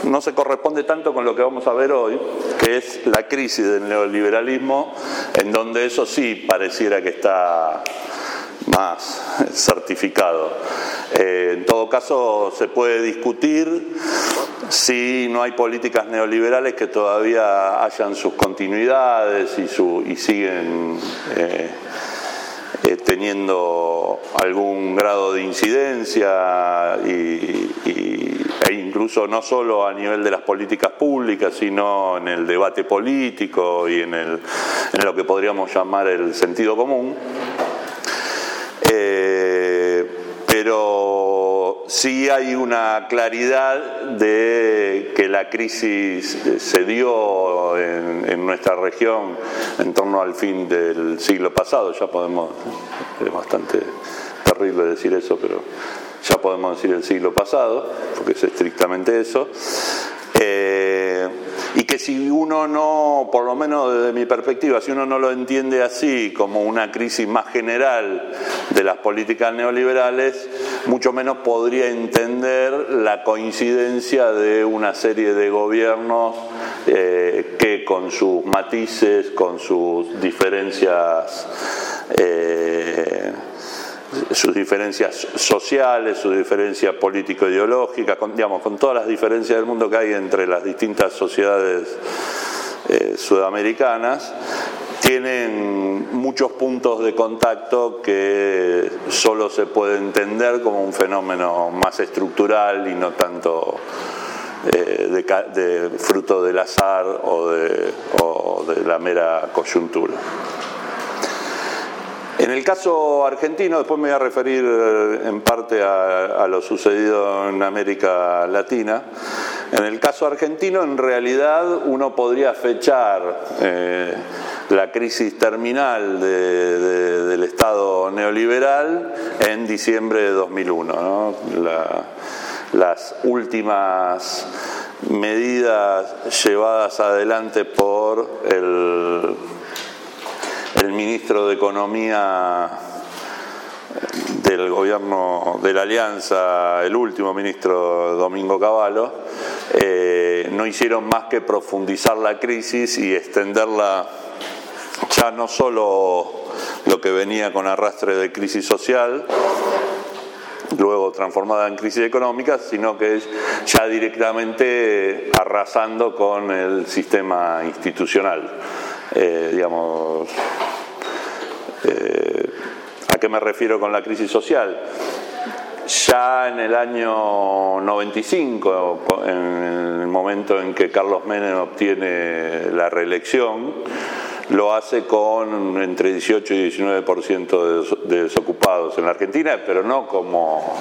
no se corresponde tanto con lo que vamos a ver hoy, que es la crisis del neoliberalismo, en donde eso sí pareciera que está más certificado. En todo caso, se puede discutir si no hay políticas neoliberales que todavía hayan sus continuidades y siguen teniendo algún grado de incidencia e incluso no solo a nivel de las políticas públicas, sino en el debate político y en lo que podríamos llamar el sentido común. Pero sí hay una claridad de que la crisis se dio en nuestra región en torno al fin del siglo pasado. Ya podemos, es bastante terrible decir eso, pero ya podemos decir el siglo pasado, porque es estrictamente eso. Y que si uno no, por lo menos desde mi perspectiva, si uno no lo entiende así, como una crisis más general de las políticas neoliberales, mucho menos podría entender la coincidencia de una serie de gobiernos que con sus matices, con sus diferencias sociales, sus diferencias político-ideológicas, con todas las diferencias del mundo que hay entre las distintas sociedades sudamericanas, tienen muchos puntos de contacto que solo se puede entender como un fenómeno más estructural y no tanto de fruto del azar o de la mera coyuntura. En el caso argentino, después me voy a referir en parte a lo sucedido en América Latina. En el caso argentino, en realidad, uno podría fechar la crisis terminal del Estado neoliberal en diciembre de 2001, ¿no? Las últimas medidas llevadas adelante por el ministro de Economía del gobierno de la Alianza, el último ministro Domingo Cavallo, no hicieron más que profundizar la crisis y extenderla ya no solo lo que venía con arrastre de crisis social, luego transformada en crisis económica, sino que es ya directamente arrasando con el sistema institucional. ¿A qué me refiero con la crisis social? Ya en el año 95, en el momento en que Carlos Menem obtiene la reelección, lo hace con entre 18 y 19% de desocupados en la Argentina, pero no como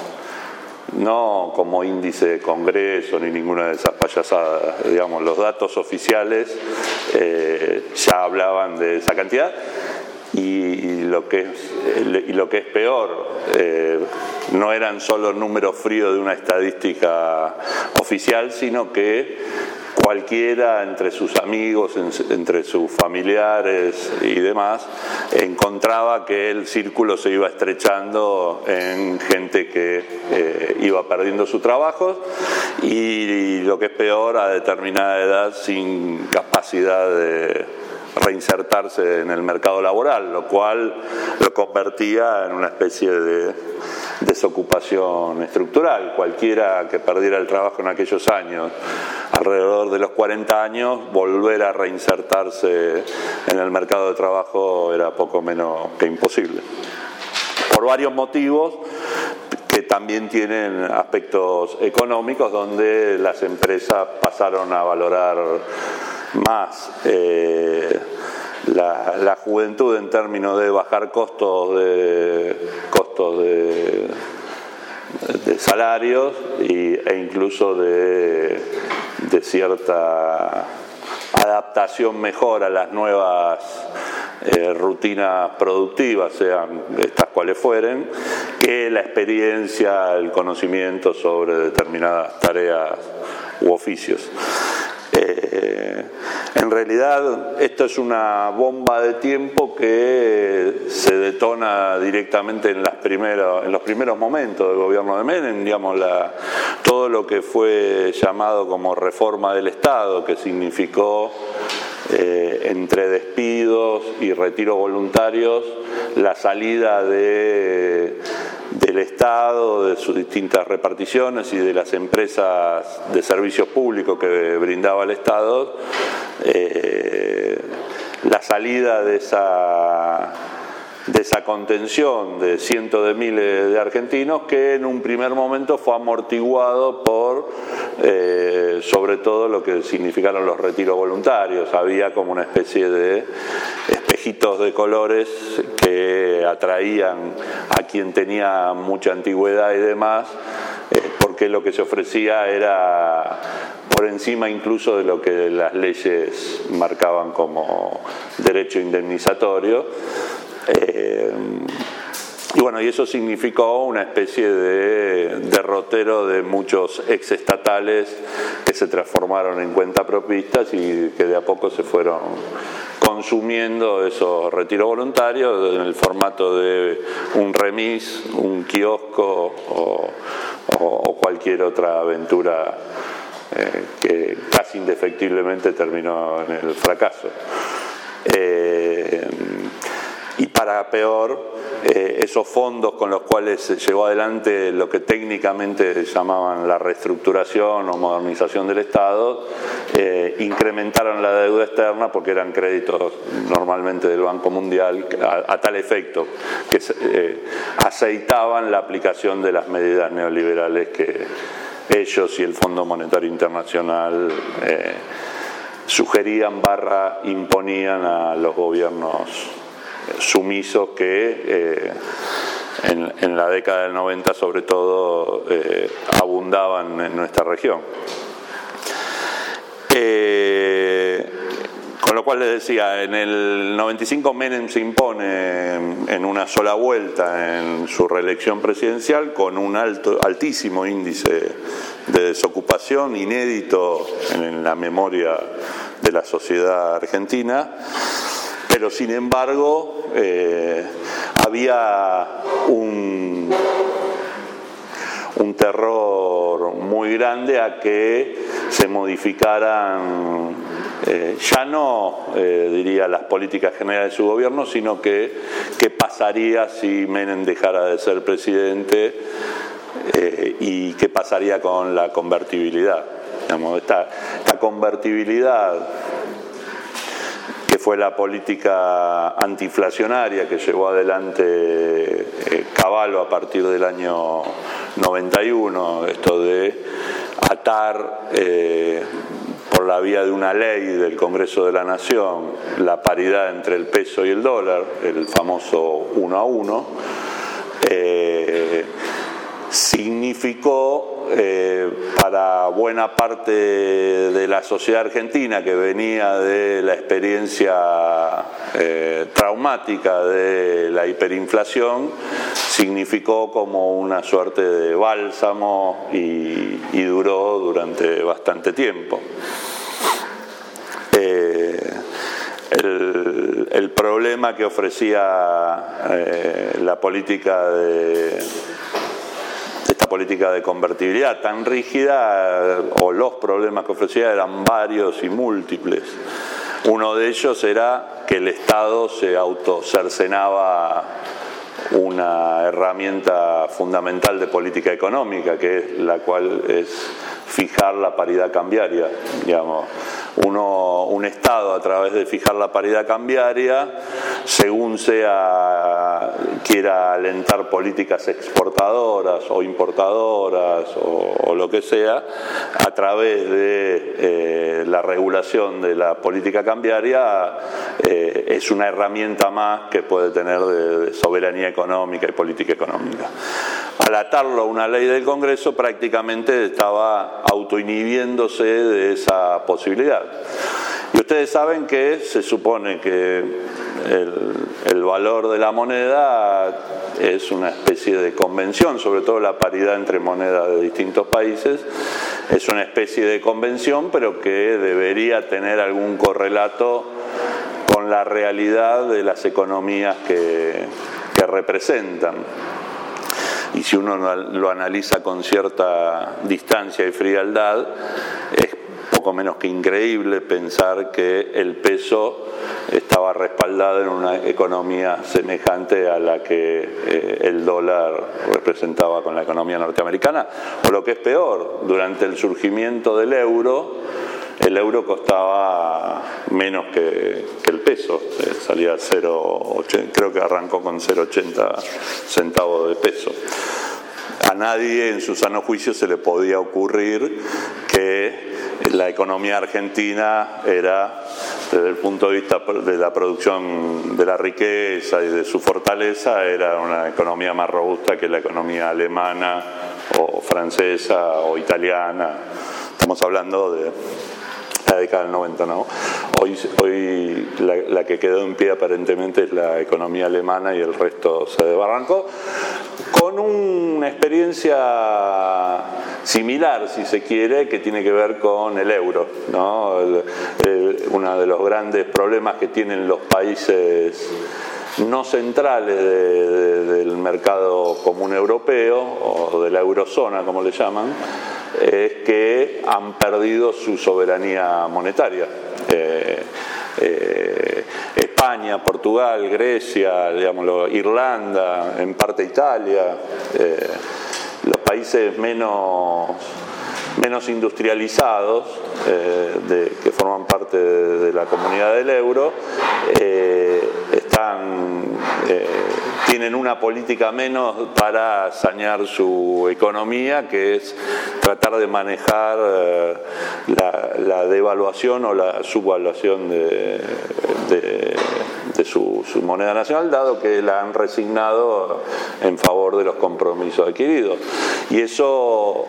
índice de Congreso ni ninguna de esas payasadas. Los datos oficiales ya hablaban de esa cantidad. Y lo que es peor, no eran solo números fríos de una estadística oficial, sino que cualquiera entre sus amigos, entre sus familiares y demás, encontraba que el círculo se iba estrechando en gente que iba perdiendo su trabajo y lo que es peor, a determinada edad sin capacidad de reinsertarse en el mercado laboral, lo cual lo convertía en una especie de desocupación estructural. Cualquiera que perdiera el trabajo en aquellos años, alrededor de los 40 años, volver a reinsertarse en el mercado de trabajo era poco menos que imposible. Por varios motivos que también tienen aspectos económicos, donde las empresas pasaron a valorar más la juventud en términos de bajar costos de salarios e incluso de cierta adaptación mejor a las nuevas rutinas productivas, sean estas cuales fueren, que la experiencia, el conocimiento sobre determinadas tareas u oficios. En realidad esto es una bomba de tiempo que se detona directamente en los primeros momentos del gobierno de Menem, digamos, todo lo que fue llamado como reforma del Estado, que significó entre despidos y retiros voluntarios la salida del Estado, de sus distintas reparticiones y de las empresas de servicios públicos que brindaba el Estado, la salida de esa contención de cientos de miles de argentinos, que en un primer momento fue amortiguado por sobre todo lo que significaron los retiros voluntarios. Había como una especie de espejitos de colores que atraían a quien tenía mucha antigüedad y demás, porque lo que se ofrecía era por encima incluso de lo que las leyes marcaban como derecho indemnizatorio. Y bueno, y eso significó una especie de derrotero de muchos exestatales que se transformaron en cuentapropistas y que de a poco se fueron consumiendo esos retiros voluntarios en el formato de un remis, un kiosco o cualquier otra aventura que casi indefectiblemente terminó en el fracaso. Y para peor, esos fondos con los cuales se llevó adelante lo que técnicamente llamaban la reestructuración o modernización del Estado, incrementaron la deuda externa porque eran créditos normalmente del Banco Mundial a tal efecto que aceitaban la aplicación de las medidas neoliberales que ellos y el Fondo Monetario Internacional sugerían / imponían a los gobiernos sumisos que en la década del 90 sobre todo abundaban en nuestra región. Con lo cual les decía, en el 95 Menem se impone en una sola vuelta en su reelección presidencial con un altísimo índice de desocupación inédito en la memoria de la sociedad argentina. Pero sin embargo había un terror muy grande a que se modificaran ya no diría las políticas generales de su gobierno, sino que qué pasaría si Menem dejara de ser presidente y qué pasaría con la convertibilidad. Digamos, esta convertibilidad, que fue la política antiinflacionaria que llevó adelante Cavallo a partir del año 91, esto de atar por la vía de una ley del Congreso de la Nación la paridad entre el peso y el dólar, el famoso 1 a 1, significó para buena parte de la sociedad argentina, que venía de la experiencia traumática de la hiperinflación, significó como una suerte de bálsamo y duró durante bastante tiempo. El problema que ofrecía la política política de convertibilidad tan rígida, o los problemas que ofrecía eran varios y múltiples. Uno de ellos era que el Estado se autocercenaba una herramienta fundamental de política económica, que es la cual es fijar la paridad cambiaria. Digamos, un Estado, a través de fijar la paridad cambiaria, según quiera alentar políticas exportadoras o importadoras o lo que sea, a través de la regulación de la política cambiaria, es una herramienta más que puede tener de soberanía económica y política económica. Al atarlo a una ley del Congreso, prácticamente estaba autoinhibiéndose de esa posibilidad. Y ustedes saben que se supone que el valor de la moneda es una especie de convención, sobre todo la paridad entre monedas de distintos países, es una especie de convención, pero que debería tener algún correlato con la realidad de las economías que representan. Y si uno lo analiza con cierta distancia y frialdad, es poco menos que increíble pensar que el peso estaba respaldado en una economía semejante a la que el dólar representaba con la economía norteamericana, o lo que es peor, durante el surgimiento del euro, el euro costaba menos que el peso, salía 0,80, creo que arrancó con 0,80 centavos de peso. A nadie en su sano juicio se le podía ocurrir que la economía argentina era, desde el punto de vista de la producción de la riqueza y de su fortaleza, era una economía más robusta que la economía alemana o francesa o italiana. Estamos hablando de la década del 90, ¿no? Hoy la que quedó en pie aparentemente es la economía alemana y el resto se desbarrancó, con una experiencia similar, si se quiere, que tiene que ver con el euro, ¿no? Uno de los grandes problemas que tienen los países no centrales del mercado común europeo o de la eurozona, como le llaman, es que han perdido su soberanía monetaria. España, Portugal, Grecia, digámoslo, Irlanda, en parte Italia, los países menos industrializados que forman parte de la comunidad del euro tienen una política menos para sanear su economía, que es tratar de manejar la devaluación o la subvaluación de su moneda nacional, dado que la han resignado en favor de los compromisos adquiridos. Y eso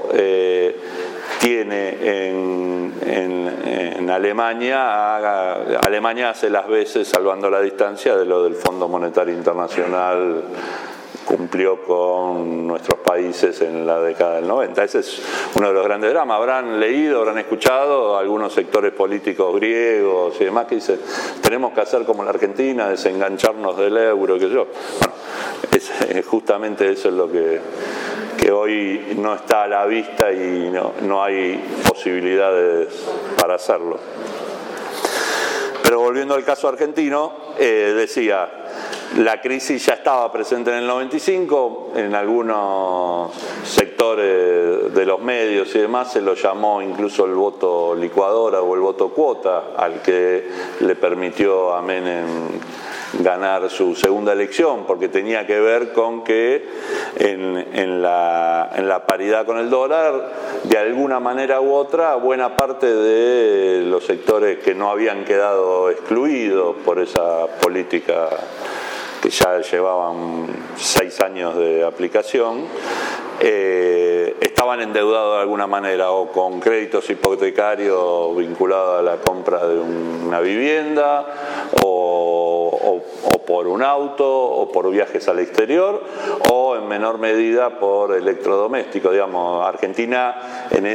tiene en Alemania hace las veces, salvando la distancia, de lo del Fondo Monetario Internacional cumplió con nuestros países en la década del 90. Ese es uno de los grandes dramas. Habrán leído, habrán escuchado algunos sectores políticos griegos y demás que dicen, tenemos que hacer como la Argentina, desengancharnos del euro, que yo. Bueno, justamente eso es lo que hoy no está a la vista y no hay posibilidades para hacerlo. Pero volviendo al caso argentino, decía, la crisis ya estaba presente en el 95, en algunos sectores de los medios y demás se lo llamó incluso el voto licuadora o el voto cuota, al que le permitió a Menem ganar su segunda elección, porque tenía que ver con que en la paridad con el dólar, de alguna manera u otra, buena parte de los sectores que no habían quedado excluidos por esa política que ya llevaban 6 años de aplicación, estaban endeudados de alguna manera, o con créditos hipotecarios vinculados a la compra de una vivienda, o por un auto, o por viajes al exterior, o en menor medida por electrodomésticos. Digamos, Argentina en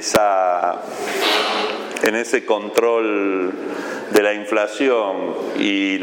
ese control de la inflación y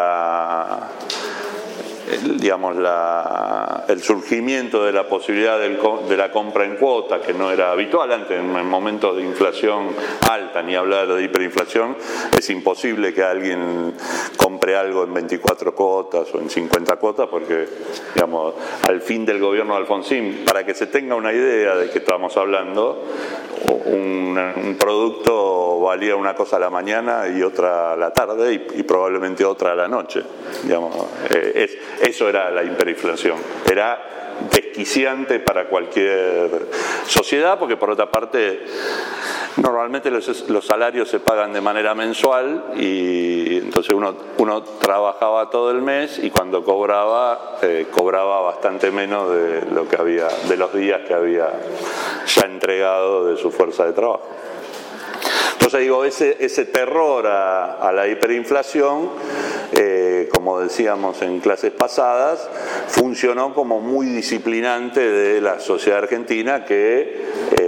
el surgimiento de la posibilidad de la compra en cuota, que no era habitual antes, en momentos de inflación alta, ni hablar de hiperinflación, es imposible que alguien compre algo en 24 cuotas o en 50 cuotas, porque, digamos, al fin del gobierno de Alfonsín, para que se tenga una idea de qué estamos hablando, un producto valía una cosa a la mañana y otra a la tarde y probablemente otra a la noche. Digamos, eso era la hiperinflación. Era desquiciante para cualquier sociedad, porque por otra parte normalmente los salarios se pagan de manera mensual y entonces uno trabajaba todo el mes y cuando cobraba bastante menos de lo que había, de los días que había ya entregado de su fuerza de trabajo. Entonces digo, ese terror a la hiperinflación, como decíamos en clases pasadas, funcionó como muy disciplinante de la sociedad argentina que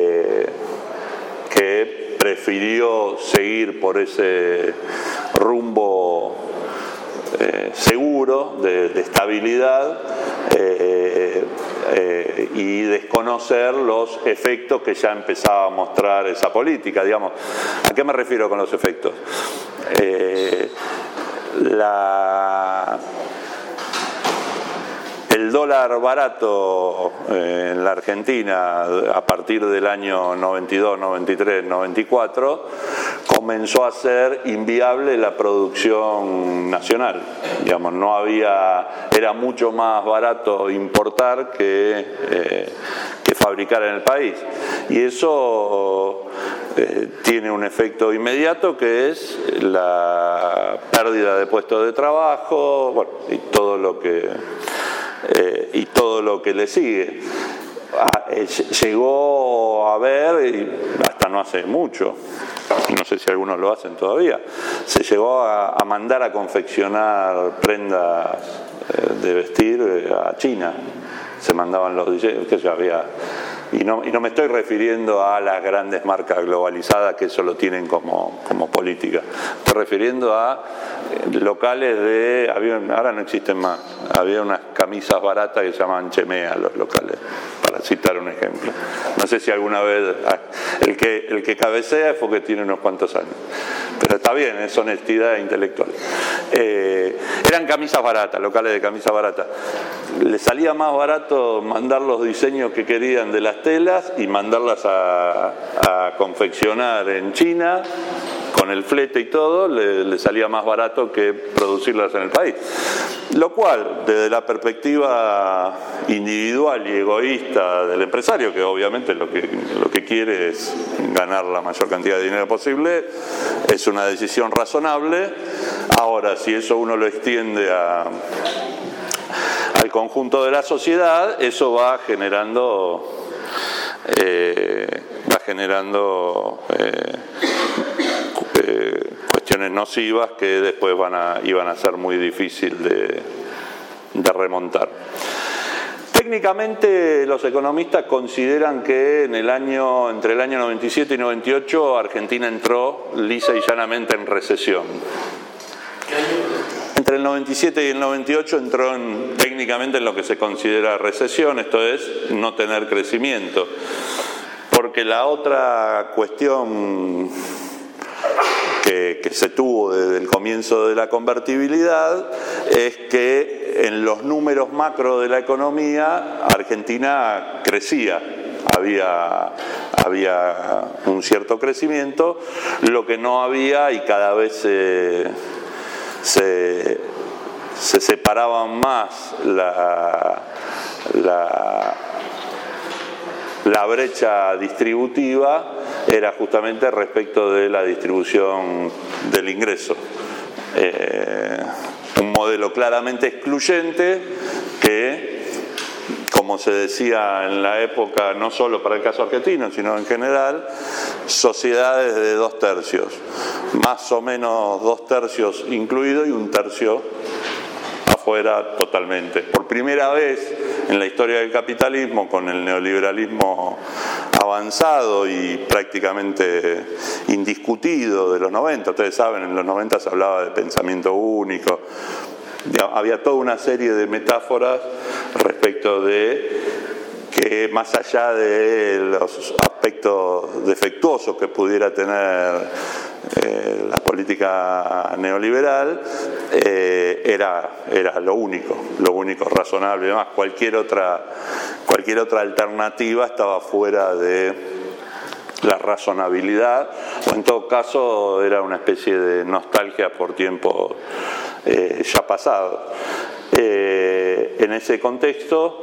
prefirió seguir por ese rumbo seguro de estabilidad y desconocer los efectos que ya empezaba a mostrar esa política. Digamos, ¿a qué me refiero con los efectos? El dólar barato en la Argentina a partir del año 92, 93, 94 comenzó a ser inviable la producción nacional. Digamos, no había, era mucho más barato importar que fabricar en el país. Y eso tiene un efecto inmediato que es la pérdida de puestos de trabajo, bueno, y todo lo que le sigue. Llegó a ver, y hasta no hace mucho, no sé si algunos lo hacen todavía, se llegó a mandar a confeccionar prendas de vestir a China. Se mandaban los diseños, que ya había. Y no me estoy refiriendo a las grandes marcas globalizadas que eso lo tienen como política. Estoy refiriendo a locales ahora no existen más, había unas camisas baratas que se llamaban Chemea, los locales, para citar un ejemplo. No sé si alguna vez el que cabecea es porque tiene unos cuantos años, pero está bien, es honestidad intelectual. Eran camisas baratas, locales de camisas baratas. Les salía más barato mandar los diseños que querían de las telas y mandarlas a confeccionar en China, con el flete y todo, le salía más barato que producirlas en el país. Lo cual, desde la perspectiva individual y egoísta del empresario, que obviamente lo que quiere es ganar la mayor cantidad de dinero posible, es una decisión razonable. Ahora, si eso uno lo extiende al conjunto de la sociedad, eso va generando cuestiones nocivas que después iban a ser muy difícil de remontar. Técnicamente los economistas consideran que entre el año 97 y 98 Argentina entró lisa y llanamente en recesión. Entre el 97 y el 98 entró técnicamente en lo que se considera recesión, esto es, no tener crecimiento. Porque la otra cuestión que se tuvo desde el comienzo de la convertibilidad es que en los números macro de la economía Argentina crecía, había un cierto crecimiento, lo que no había y cada vez se separaban más la brecha distributiva era justamente respecto de la distribución del ingreso. Un modelo claramente excluyente que, como se decía en la época, no solo para el caso argentino, sino en general, sociedades de 2/3, más o menos 2/3 incluido y 1/3 afuera totalmente. Por primera vez en la historia del capitalismo, con el neoliberalismo avanzado y prácticamente indiscutido de los 90, ustedes saben, en los 90 se hablaba de pensamiento único, había toda una serie de metáforas respecto de que más allá de los aspectos defectuosos que pudiera tener la política neoliberal, era lo único razonable. Además, cualquier otra alternativa estaba fuera de la razonabilidad, o en todo caso era una especie de nostalgia por tiempos ya pasados. En ese contexto,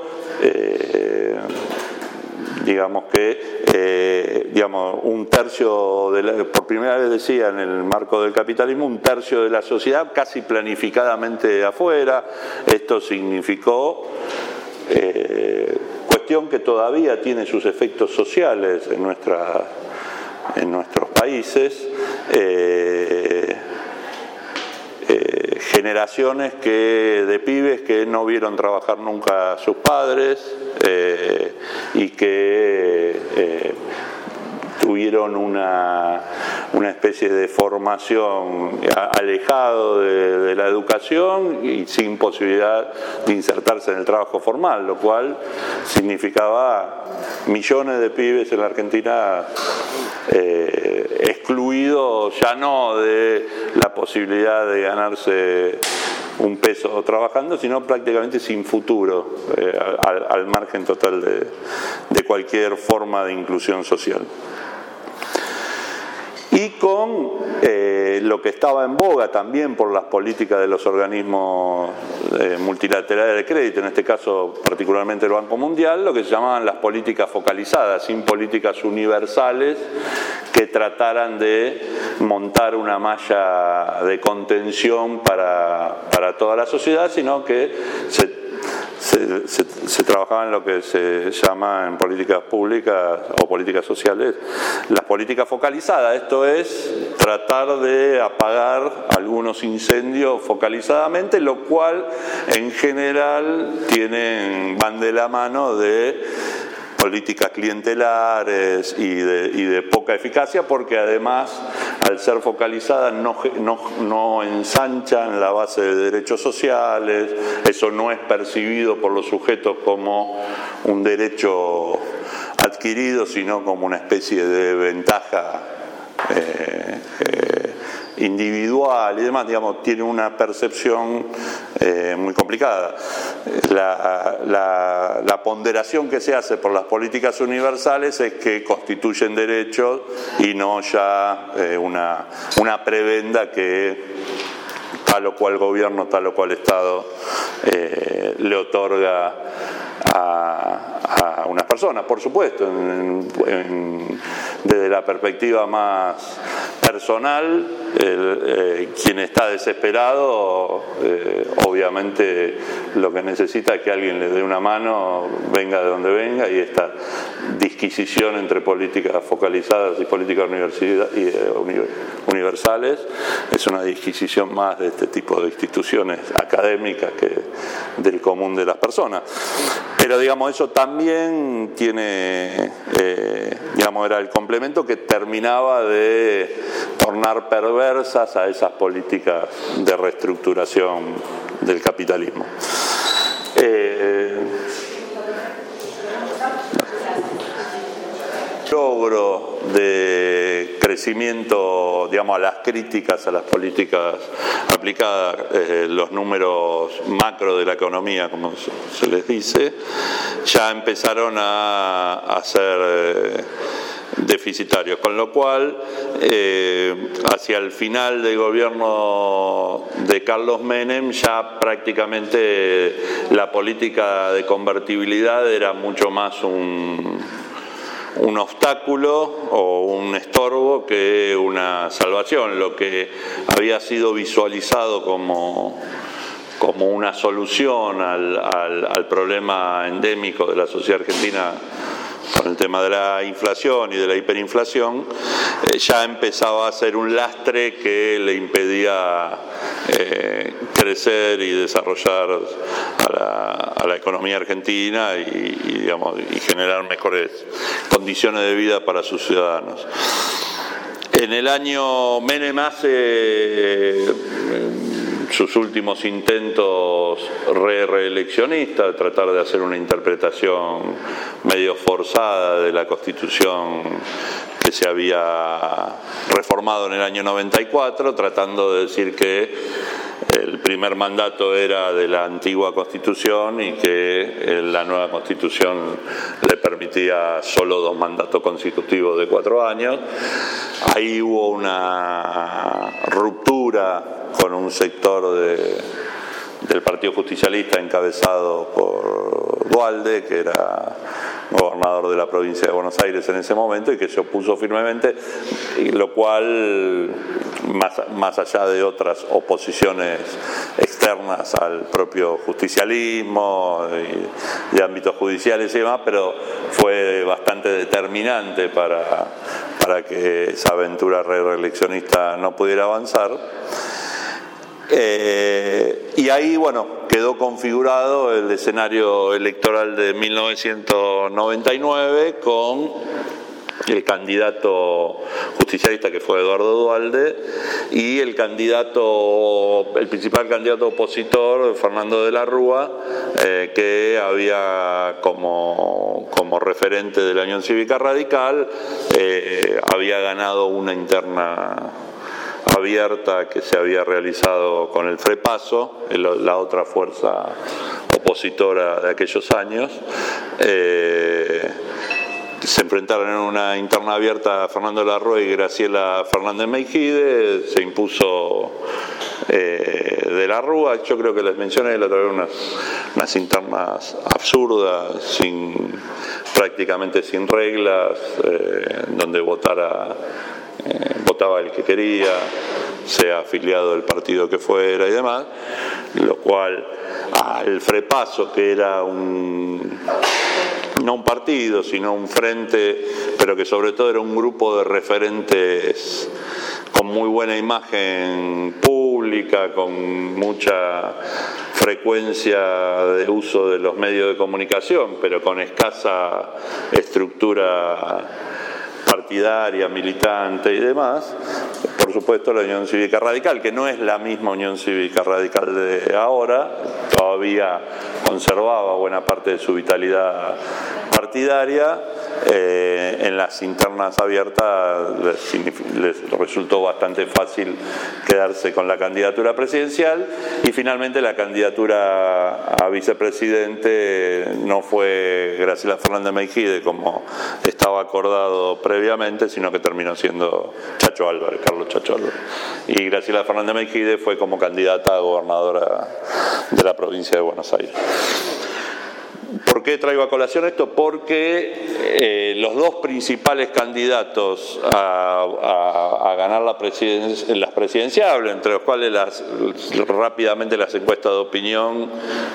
digamos que un tercio por primera vez decía en el marco del capitalismo, 1/3 de la sociedad casi planificadamente afuera. Esto significó cuestión que todavía tiene sus efectos sociales en en nuestros países, generaciones de pibes que no vieron trabajar nunca a sus padres y que tuvieron una especie de formación alejado de la educación y sin posibilidad de insertarse en el trabajo formal, lo cual significaba millones de pibes en la Argentina excluidos ya no de la posibilidad de ganarse un peso trabajando, sino prácticamente sin futuro, al margen total de cualquier forma de inclusión social. Y con lo que estaba en boga también por las políticas de los organismos multilaterales de crédito, en este caso particularmente el Banco Mundial, lo que se llamaban las políticas focalizadas, sin políticas universales que trataran de montar una malla de contención para toda la sociedad, sino que se trabajaba en lo que se llama en políticas públicas o políticas sociales las políticas focalizadas, esto es tratar de apagar algunos incendios focalizadamente, lo cual en general van de la mano de políticas clientelares y de poca eficacia, porque además al ser focalizadas no ensanchan la base de derechos sociales, eso no es percibido por los sujetos como un derecho adquirido, sino como una especie de ventaja individual y demás, digamos, tiene una percepción muy complicada. La ponderación que se hace por las políticas universales es que constituyen derechos y no ya una prebenda que tal o cual gobierno, tal o cual Estado le otorga a unas personas. Por supuesto, desde la perspectiva más personal, quien está desesperado, obviamente lo que necesita es que alguien le dé una mano, venga de donde venga, y esta disquisición entre políticas focalizadas y políticas universales es una disquisición más de este tipo de instituciones académicas que del común de las personas. Pero digamos, eso también tiene, era el complemento que terminaba de tornar perversas a esas políticas de reestructuración del capitalismo. Logro de crecimiento, a las críticas a las políticas aplicadas, los números macro de la economía, como se les dice, ya empezaron a ser deficitarios, con lo cual hacia el final del gobierno de Carlos Menem ya prácticamente la política de convertibilidad era mucho más un obstáculo o un estorbo que una salvación. Lo que había sido visualizado como una solución al problema endémico de la sociedad argentina con el tema de la inflación y de la hiperinflación, ya empezaba a ser un lastre que le impedía crecer y desarrollar a la economía argentina y generar mejores condiciones de vida para sus ciudadanos. En el año Menem hace sus últimos intentos reeleccionistas, de tratar de hacer una interpretación medio forzada de la Constitución que se había reformado en el año 94, tratando de decir que el primer mandato era de la antigua Constitución y que la nueva Constitución le permitía solo 2 mandatos consecutivos de 4 años. Ahí hubo una ruptura con un sector del Partido Justicialista encabezado por Duhalde, que era gobernador de la provincia de Buenos Aires en ese momento, y que se opuso firmemente, lo cual, más allá de otras oposiciones externas al propio justicialismo y de ámbitos judiciales y demás, pero fue bastante determinante para que esa aventura reeleccionista no pudiera avanzar. Y ahí, bueno, quedó configurado el escenario electoral de 1999 con el candidato justicialista, que fue Eduardo Duhalde, y el principal candidato opositor, Fernando de la Rúa, que había como referente de la Unión Cívica Radical, había ganado una interna abierta que se había realizado con el FREPASO, la otra fuerza opositora de aquellos años. Se enfrentaron en una interna abierta a Fernando de la Rúa y Graciela Fernández Meijide. Se impuso de la Rúa. Yo creo que les mencioné la otra vez unas internas absurdas, prácticamente sin reglas, donde votaba el que quería, sea afiliado del partido que fuera y demás, lo cual al FREPASO, que era no un partido, sino un frente, pero que sobre todo era un grupo de referentes con muy buena imagen pública, con mucha frecuencia de uso de los medios de comunicación, pero con escasa estructura partidaria, militante y demás. Por supuesto, la Unión Cívica Radical, que no es la misma Unión Cívica Radical de ahora, todavía conservaba buena parte de su vitalidad partidaria. En las internas abiertas les resultó bastante fácil quedarse con la candidatura presidencial, y finalmente la candidatura a vicepresidente no fue Graciela Fernández Meijide como estaba acordado previamente, sino que terminó siendo Carlos Chacho Álvarez. Y Graciela Fernández Meijide fue como candidata a gobernadora de la provincia de Buenos Aires. ¿Por qué traigo a colación esto? Porque los dos principales candidatos a ganar las presidenciables, entre los cuales rápidamente las encuestas de opinión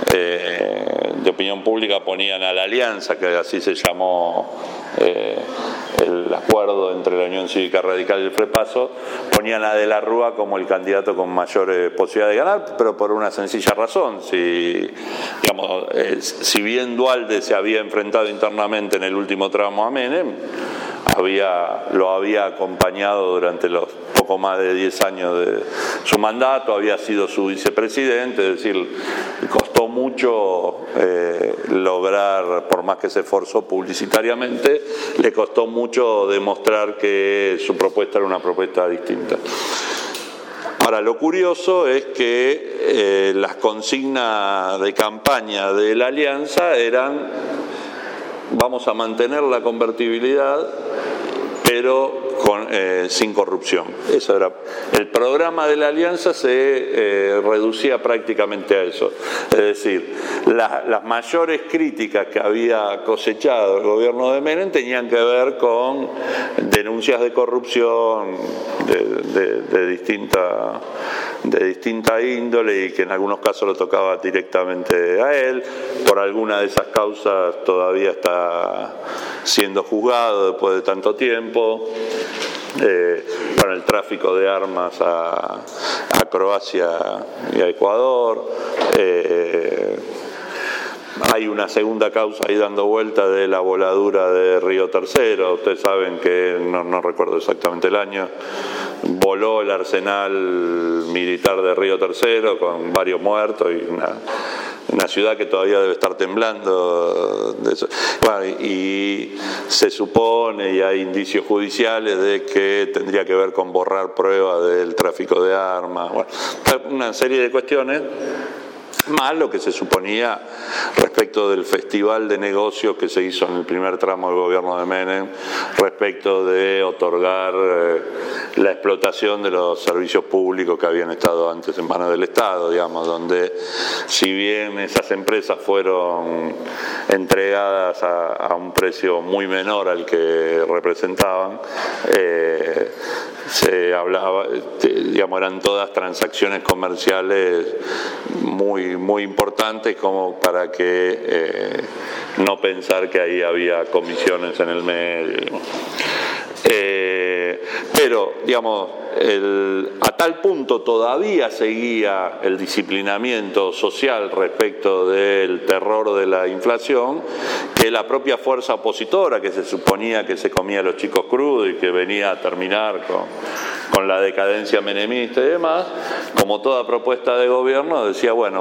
pública ponían a la alianza, que así se llamó el acuerdo entre la Unión Cívica Radical y el FREPASO, ponían a De la Rúa como el candidato con mayores posibilidades de ganar, pero por una sencilla razón. Si bien Duhalde se había enfrentado internamente en el último tramo a Menem, lo había acompañado durante los poco más de 10 años de su mandato, había sido su vicepresidente, es decir, costó mucho lograr, por más que se esforzó publicitariamente, le costó mucho demostrar que su propuesta era una propuesta distinta. Ahora, lo curioso es que las consignas de campaña de la alianza eran: vamos a mantener la convertibilidad, pero sin corrupción. Eso era el programa de la alianza. Se reducía prácticamente a eso. Es decir, las mayores críticas que había cosechado el gobierno de Menem tenían que ver con denuncias de corrupción de distinta índole, y que en algunos casos lo tocaba directamente a él. Por alguna de esas causas todavía está siendo juzgado después de tanto tiempo. El tráfico de armas a Croacia y a Ecuador. Hay una segunda causa ahí dando vuelta de la voladura de Río Tercero. Ustedes saben que, no recuerdo exactamente el año, voló el arsenal militar de Río Tercero con varios muertos y una ciudad que todavía debe estar temblando de eso. Y se supone, y hay indicios judiciales de que tendría que ver con borrar pruebas del tráfico de armas, una serie de cuestiones más lo que se suponía respecto del festival de negocios que se hizo en el primer tramo del gobierno de Menem, respecto de otorgar la explotación de los servicios públicos que habían estado antes en manos del Estado, digamos, donde si bien esas empresas fueron entregadas a un precio muy menor al que representaban, se hablaba, digamos, eran todas transacciones comerciales muy importantes como para que no pensar que ahí había comisiones en el medio. Pero, digamos, a tal punto todavía seguía el disciplinamiento social respecto del terror de la inflación, que la propia fuerza opositora, que se suponía que se comía a los chicos crudos y que venía a terminar con la decadencia menemista y demás, como toda propuesta de gobierno, decía, bueno,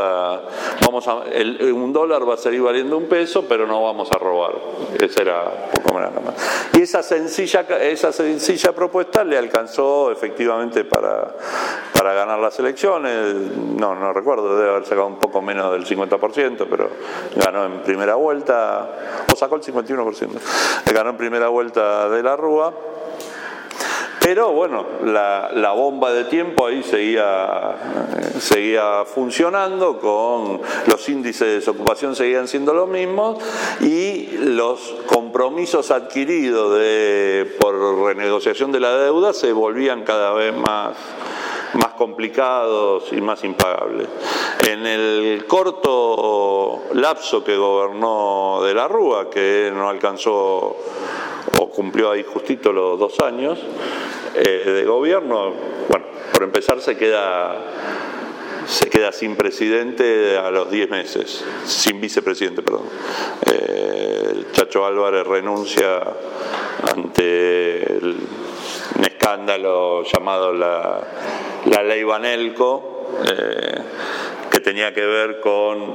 un dólar va a seguir valiendo un peso, pero no vamos a robar. Esa era poco menos nada más. Y esa sencilla propuesta le alcanzó efectivamente para ganar las elecciones. No recuerdo, debe haber sacado un poco menos del 50%, pero ganó en primera vuelta, o sacó el 51%. Ganó en primera vuelta de la Rúa. Pero bueno, la bomba de tiempo ahí seguía funcionando, con los índices de desocupación seguían siendo los mismos y los compromisos adquiridos por renegociación de la deuda se volvían cada vez más complicados y más impagables. En el corto lapso que gobernó de la Rúa, que no alcanzó o cumplió ahí justito los 2 años de gobierno, bueno, por empezar se queda sin presidente a los 10 meses, sin vicepresidente, perdón. El Chacho Álvarez renuncia ante un escándalo llamado la ley Banelco, que tenía que ver con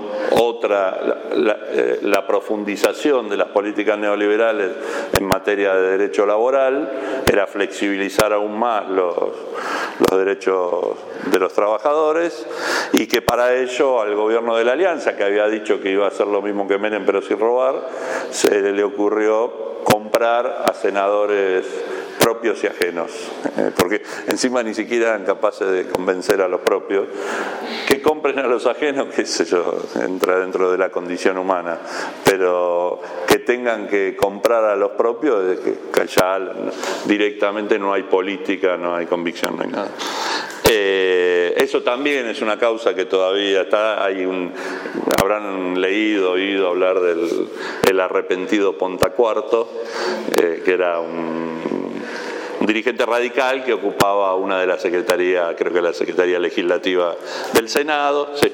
la profundización de las políticas neoliberales en materia de derecho laboral, era flexibilizar aún más los derechos de los trabajadores, y que para ello al gobierno de la Alianza, que había dicho que iba a hacer lo mismo que Menem pero sin robar, se le ocurrió comprar a senadores propios y ajenos, porque encima ni siquiera eran capaces de convencer a los propios. Que compren a los ajenos, qué sé yo, entra dentro de la condición humana, pero que tengan que comprar a los propios, es que ya directamente no hay política, no hay convicción, no hay nada. Eso también es una causa que todavía está, habrán oído hablar del arrepentido Pontacuarto, que era un dirigente radical que ocupaba una de las secretarías, creo que la Secretaría Legislativa del Senado. Sí.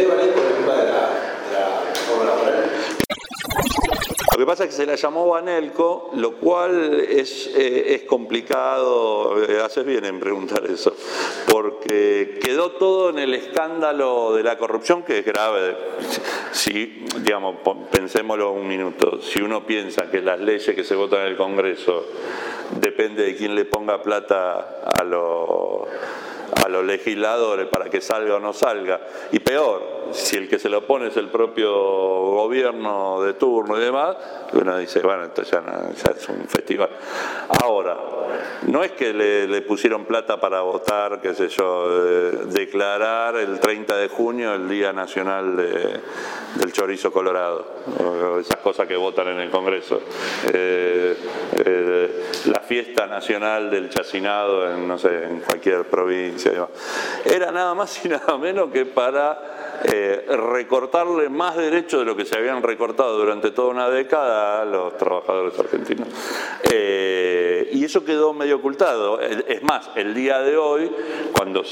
Lo que pasa es que se la llamó Banelco, lo cual es complicado, haces bien en preguntar eso, porque quedó todo en el escándalo de la corrupción, que es grave. Si, digamos, pensémoslo un minuto, si uno piensa que las leyes que se votan en el Congreso depende de quién le ponga plata a los legisladores para que salga o no salga, y peor, si el que se lo pone es el propio gobierno de turno y demás, uno dice, bueno, esto ya es un festival. Ahora, no es que le pusieron plata para votar, qué sé yo, declarar el 30 de junio el Día Nacional del Chorizo Colorado, o esas cosas que votan en el Congreso, la fiesta nacional del chacinado en cualquier provincia. Era nada más y nada menos que para recortarle más derechos de lo que se habían recortado durante toda una década a los trabajadores argentinos. Y eso quedó medio ocultado. Es más, el día de hoy, cuando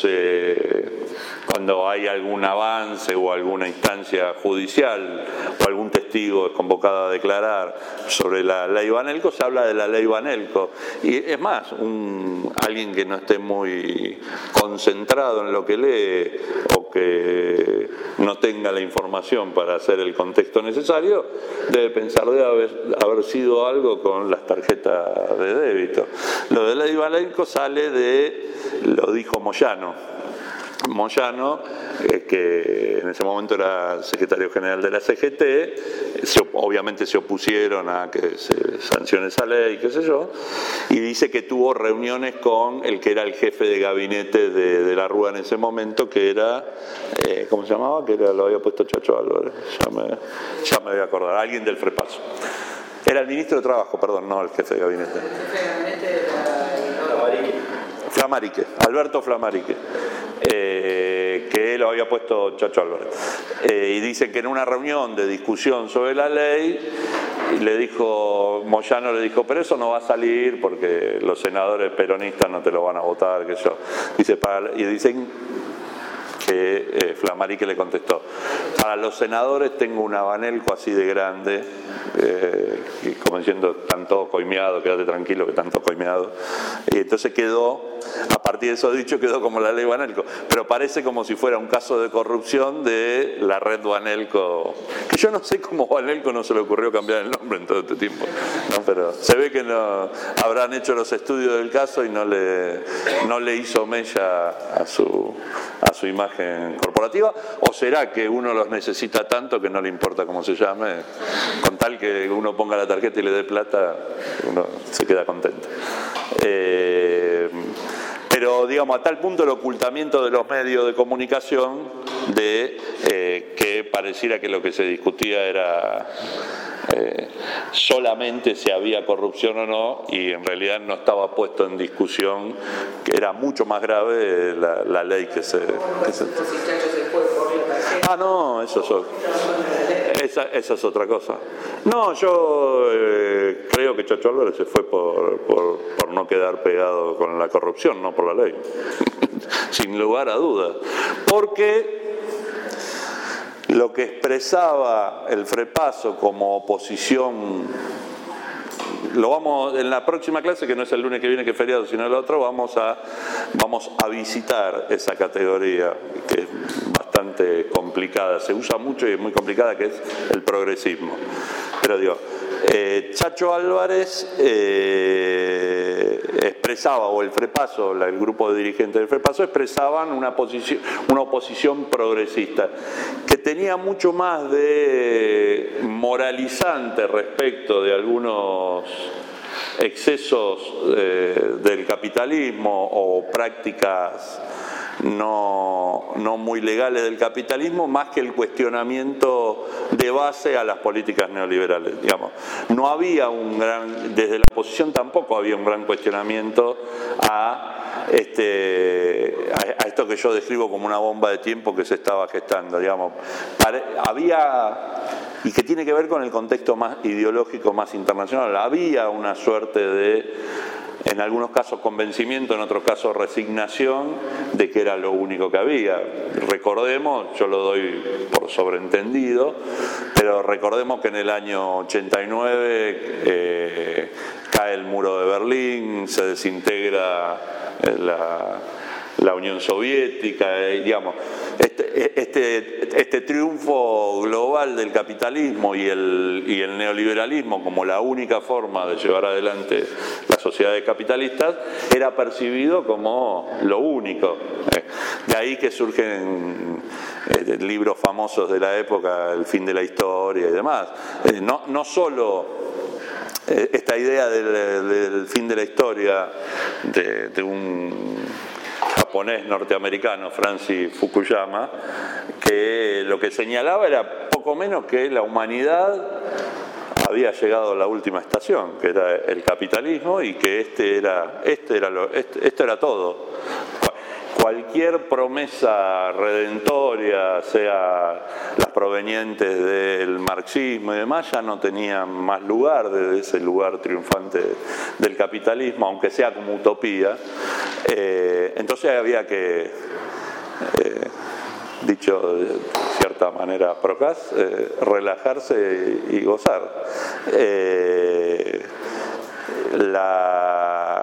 hay algún avance o alguna instancia judicial o algún testigo es convocado a declarar sobre la ley Banelco, se habla de la ley Banelco. Y es más, alguien que no esté muy concentrado en lo que lee o que no tenga la información para hacer el contexto necesario, debe pensar de haber sido algo con las tarjetas de débito. Lo de la ley Banelco sale lo dijo Moyano, Moyano, que en ese momento era secretario general de la CGT, obviamente se opusieron a que se sancione esa ley, qué sé yo, y dice que tuvo reuniones con el que era el jefe de gabinete de la Rúa en ese momento, que era, ¿cómo se llamaba? Que lo había puesto Chacho Álvarez, ya me voy a acordar, alguien del FREPASO. Era el ministro de Trabajo, perdón, no el jefe de gabinete. El jefe de gabinete era Flamarique, Alberto Flamarique, que lo había puesto Chacho Álvarez. Y dicen que en una reunión de discusión sobre la ley, Moyano le dijo, pero eso no va a salir porque los senadores peronistas no te lo van a votar, que yo. Y dicen que Flamarique le contestó, para los senadores tengo un abanelco así de grande, como diciendo, están todos coimeados, quédate tranquilo que están todos coimeados. Y entonces a partir de eso dicho, quedó como la ley Banelco. Pero parece como si fuera un caso de corrupción de la red Banelco, que yo no sé cómo Banelco no se le ocurrió cambiar el nombre en todo este tiempo, ¿no? Pero se ve que no habrán hecho los estudios del caso y no le hizo mella a su imagen corporativa, o será que uno los necesita tanto que no le importa cómo se llame, con tal que uno ponga la tarjeta y le dé plata, uno se queda contento. Pero digamos, a tal punto el ocultamiento de los medios de comunicación que pareciera que lo que se discutía era solamente si había corrupción o no, y en realidad no estaba puesto en discusión, que era mucho más grave la ley que se... Ah, no, esa es otra cosa. No, yo creo que Chacho Álvarez se fue por no quedar pegado con la corrupción, no por la ley. Sin lugar a dudas. Porque lo que expresaba el FREPASO como oposición, en la próxima clase, que no es el lunes que viene que es feriado, sino el otro, vamos a visitar esa categoría que es bastante complicada, se usa mucho y es muy complicada, que es el progresismo. Pero digo, Chacho Álvarez expresaba, o el FREPASO, el grupo de dirigentes del FREPASO expresaban una oposición progresista que tenía mucho más de moralizante respecto de algunos excesos del capitalismo o prácticas no muy legales del capitalismo, más que el cuestionamiento de base a las políticas neoliberales, digamos. No había desde la oposición tampoco había un gran cuestionamiento a esto que yo describo como una bomba de tiempo que se estaba gestando, digamos. Y que tiene que ver con el contexto más ideológico, más internacional. Había una suerte de, en algunos casos, convencimiento, en otros casos resignación de que era lo único que había. Recordemos, yo lo doy por sobreentendido, pero recordemos que en el año 89 cae el muro de Berlín, se desintegra la Unión Soviética, digamos. Este triunfo global del capitalismo y el neoliberalismo como la única forma de llevar adelante las sociedades capitalistas era percibido como lo único. De ahí que surgen libros famosos de la época, El fin de la historia y demás. No solo esta idea del fin de la historia de un japonés norteamericano, Francis Fukuyama, que lo que señalaba era poco menos que la humanidad había llegado a la última estación, que era el capitalismo, y que esto era todo. Cualquier promesa redentoria, sea las provenientes del marxismo y demás, ya no tenían más lugar desde ese lugar triunfante del capitalismo, aunque sea como utopía. Entonces había que, dicho de cierta manera procaz, relajarse y gozar.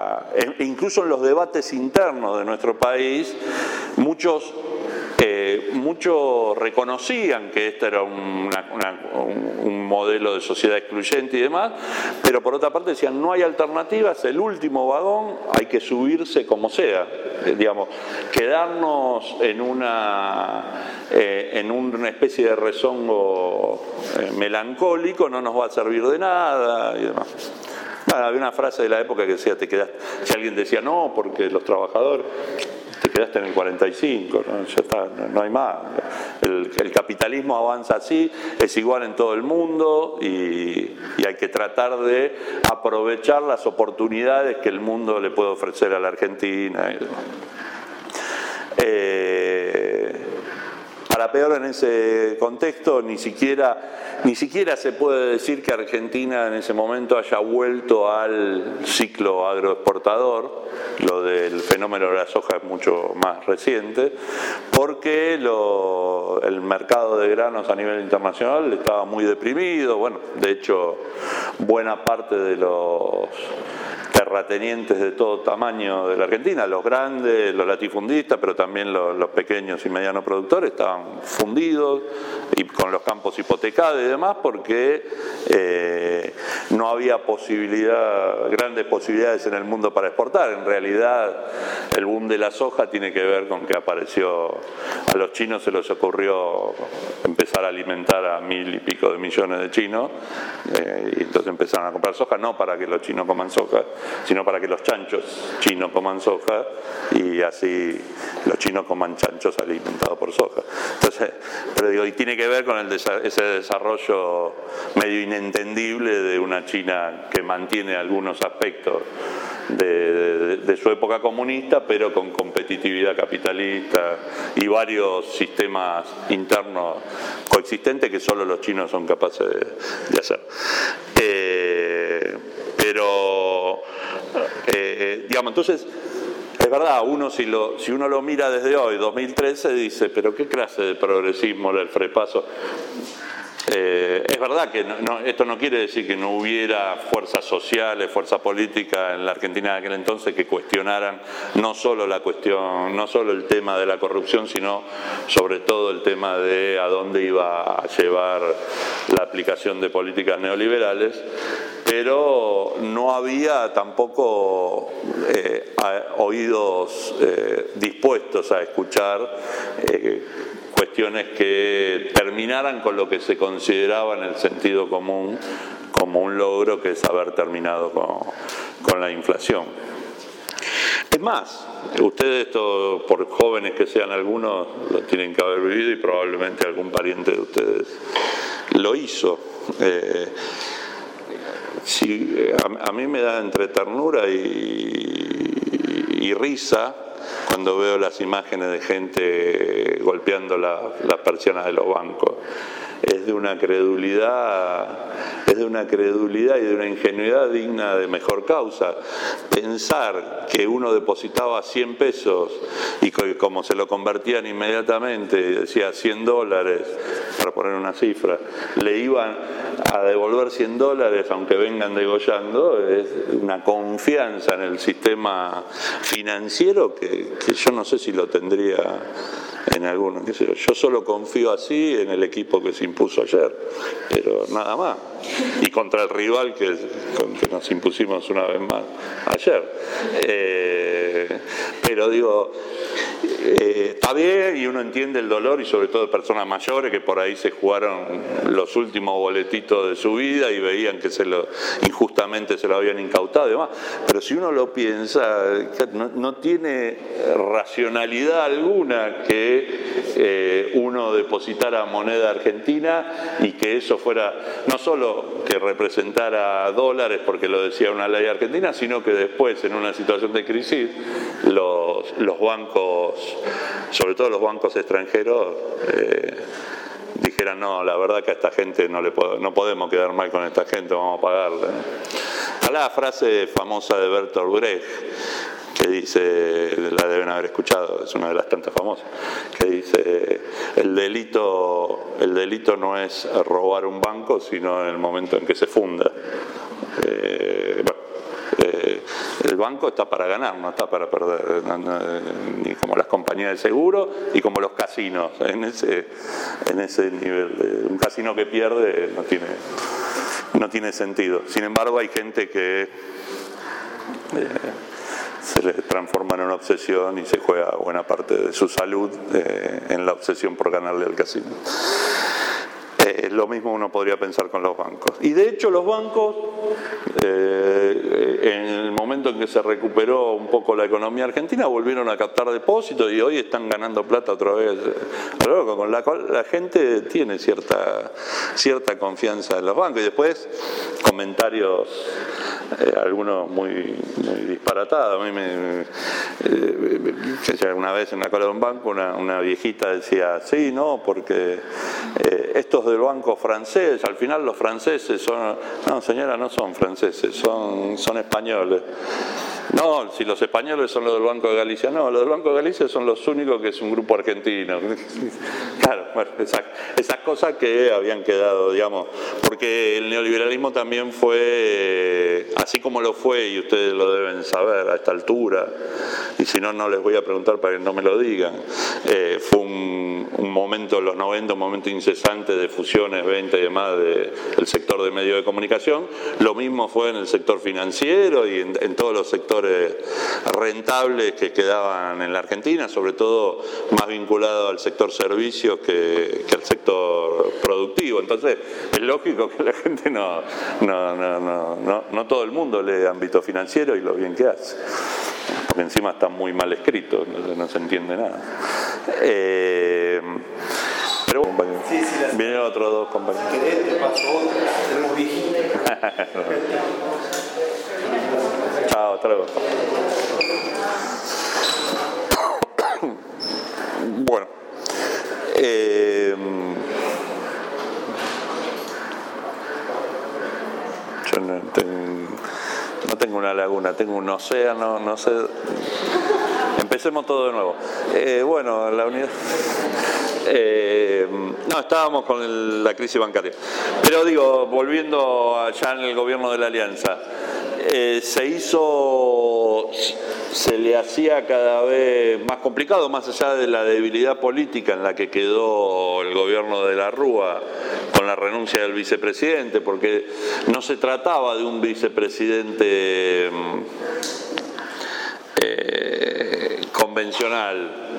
Incluso en los debates internos de nuestro país, muchos reconocían que este era un modelo de sociedad excluyente y demás, pero por otra parte decían no hay alternativas, el último vagón hay que subirse como sea, digamos, quedarnos en una especie de rezongo melancólico no nos va a servir de nada y demás. Bueno, había una frase de la época que decía, si alguien decía no, porque los trabajadores, te quedaste en el 45, ¿no? Ya está, no hay más. El capitalismo avanza así, es igual en todo el mundo y hay que tratar de aprovechar las oportunidades que el mundo le puede ofrecer a la Argentina. Para peor, en ese contexto ni siquiera se puede decir que Argentina en ese momento haya vuelto al ciclo agroexportador. Lo del fenómeno de la soja es mucho más reciente, porque el mercado de granos a nivel internacional estaba muy deprimido. Bueno, de hecho, buena parte de los terratenientes de todo tamaño de la Argentina, los grandes, los latifundistas, pero también los pequeños y medianos productores, estaban fundidos y con los campos hipotecados y demás, porque no había grandes posibilidades en el mundo para exportar. En realidad, el boom de la soja tiene que ver con que a los chinos se les ocurrió empezar a alimentar a 1.000 y pico de millones de chinos, y entonces empezaron a comprar soja, no para que los chinos coman soja, sino para que los chanchos chinos coman soja y así los chinos coman chanchos alimentados por soja. Entonces, pero digo, y tiene que ver con ese desarrollo medio inentendible de una China que mantiene algunos aspectos de su época comunista, pero con competitividad capitalista y varios sistemas internos coexistentes que solo los chinos son capaces de hacer. Digamos, entonces, es verdad, si uno lo mira desde hoy, 2013, dice, pero ¿qué clase de progresismo era el frepaso? Es verdad que esto no quiere decir que no hubiera fuerzas sociales, fuerza política en la Argentina de aquel entonces que cuestionaran no solo el tema de la corrupción, sino sobre todo el tema de a dónde iba a llevar la aplicación de políticas neoliberales, pero no había tampoco oídos dispuestos a escuchar cuestiones que terminaran con lo que se consideraba en el sentido común como un logro, que es haber terminado con la inflación. Es más, ustedes, por jóvenes que sean algunos, lo tienen que haber vivido y probablemente algún pariente de ustedes lo hizo. A mí me da entre ternura y risa cuando veo las imágenes de gente golpeando las persianas de los bancos. Es de una credulidad y de una ingenuidad digna de mejor causa. Pensar que uno depositaba 100 pesos y como se lo convertían inmediatamente, decía $100, para poner una cifra, le iban a devolver $100 aunque vengan degollando, es una confianza en el sistema financiero que yo no sé si lo tendría en algunos. Yo solo confío así en el equipo que se impuso ayer, pero nada más, y contra el rival que nos impusimos una vez más ayer. Pero digo, está bien, y uno entiende el dolor, y sobre todo de personas mayores que por ahí se jugaron los últimos boletitos de su vida y veían que injustamente se lo habían incautado y demás, pero si uno lo piensa, no tiene racionalidad alguna que uno depositara moneda argentina y que eso fuera, no solo que representara dólares porque lo decía una ley argentina, sino que después, en una situación de crisis, los bancos, sobre todo los bancos extranjeros, dijeran, no, la verdad que a esta gente no podemos quedar mal con esta gente, vamos a pagarle. Está la frase famosa de Bertolt Brecht, que dice, la deben haber escuchado, es una de las tantas famosas, que dice, el delito no es robar un banco, sino en el momento en que se funda. El El banco está para ganar, no está para perder, ni como las compañías de seguro y como los casinos, en ese nivel. Un casino que pierde no tiene sentido. Sin embargo, hay gente que se le transforma en una obsesión y se juega buena parte de su salud en la obsesión por ganarle al casino. Lo mismo uno podría pensar con los bancos. Y de hecho los bancos, en el momento en que se recuperó un poco la economía argentina, volvieron a captar depósitos y hoy están ganando plata otra vez, con la cual la gente tiene cierta confianza en los bancos. Y después comentarios, algunos muy disparatados. A mí una vez en la cola de un banco una viejita decía, sí, no, porque estos del banco francés, al final los franceses son... No, señora, no son franceses, son españoles. No, si los españoles son los del Banco de Galicia, no, los del Banco de Galicia son los únicos que es un grupo argentino. Claro, bueno, esas cosas que habían quedado, digamos, porque el neoliberalismo también fue, así como lo fue, y ustedes lo deben saber a esta altura, y si no, no les voy a preguntar para que no me lo digan, fue un momento, en los 90, un momento incesante de fusiones, ventas y demás del sector de medios de comunicación. Lo mismo fue en el sector financiero y en todos los sectores rentables que quedaban en la Argentina, sobre todo más vinculado al sector servicios que al sector productivo. Entonces es lógico que la gente no todo el mundo lee ámbito financiero y lo bien que hace, porque encima está muy mal escrito, no se entiende nada. Pero bueno, sí, vienen otros dos compañeros. Te paso otra, tenemos viejita. Chao, hasta luego. Bueno, yo no tengo una laguna, tengo un océano, no sé. Empecemos todo de nuevo. Bueno, la unidad... no, estábamos con la crisis bancaria. Pero digo, volviendo allá en el gobierno de la Alianza, se le hacía cada vez más complicado, más allá de la debilidad política en la que quedó el gobierno de la Rúa con la renuncia del vicepresidente, porque no se trataba de un vicepresidente convencional,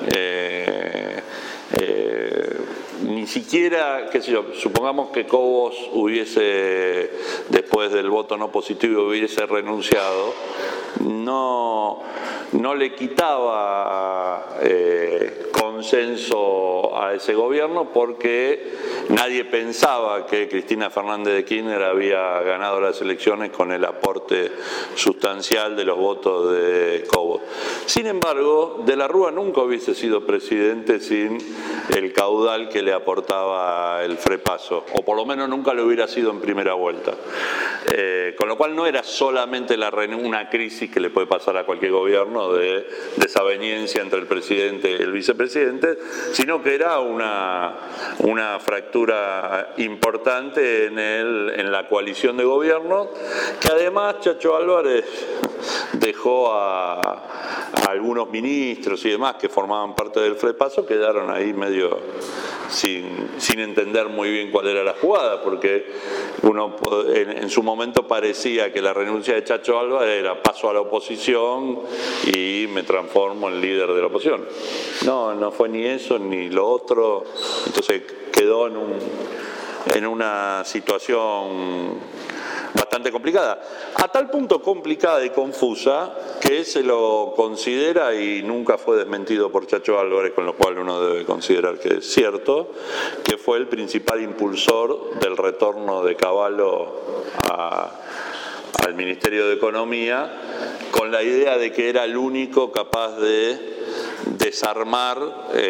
ni siquiera, qué sé yo, supongamos que Cobos hubiese, después del voto no positivo, hubiese renunciado, no le quitaba consenso a ese gobierno, porque nadie pensaba que Cristina Fernández de Kirchner había ganado las elecciones con el aporte sustancial de los votos de Cobos. Sin embargo, de la Rúa nunca hubiese sido presidente sin el caudal que le aportaba el FREPASO, o por lo menos nunca lo hubiera sido en primera vuelta. Con lo cual no era solamente una crisis que le puede pasar a cualquier gobierno de desaveniencia entre el presidente y el vicepresidente, sino que era una fractura importante en la coalición de gobierno, que además Chacho Álvarez dejó a algunos ministros y demás que formaban parte del FREPASO, quedaron ahí medio sin entender muy bien cuál era la jugada, porque uno en su momento parecía que la renuncia de Chacho Álvarez era paso a la oposición y me transformo en líder de la oposición. No fue ni eso ni lo otro, entonces quedó en una situación bastante complicada, a tal punto complicada y confusa que se lo considera, y nunca fue desmentido por Chacho Álvarez, con lo cual uno debe considerar que es cierto, que fue el principal impulsor del retorno de Cavallo al Ministerio de Economía, con la idea de que era el único capaz de desarmar,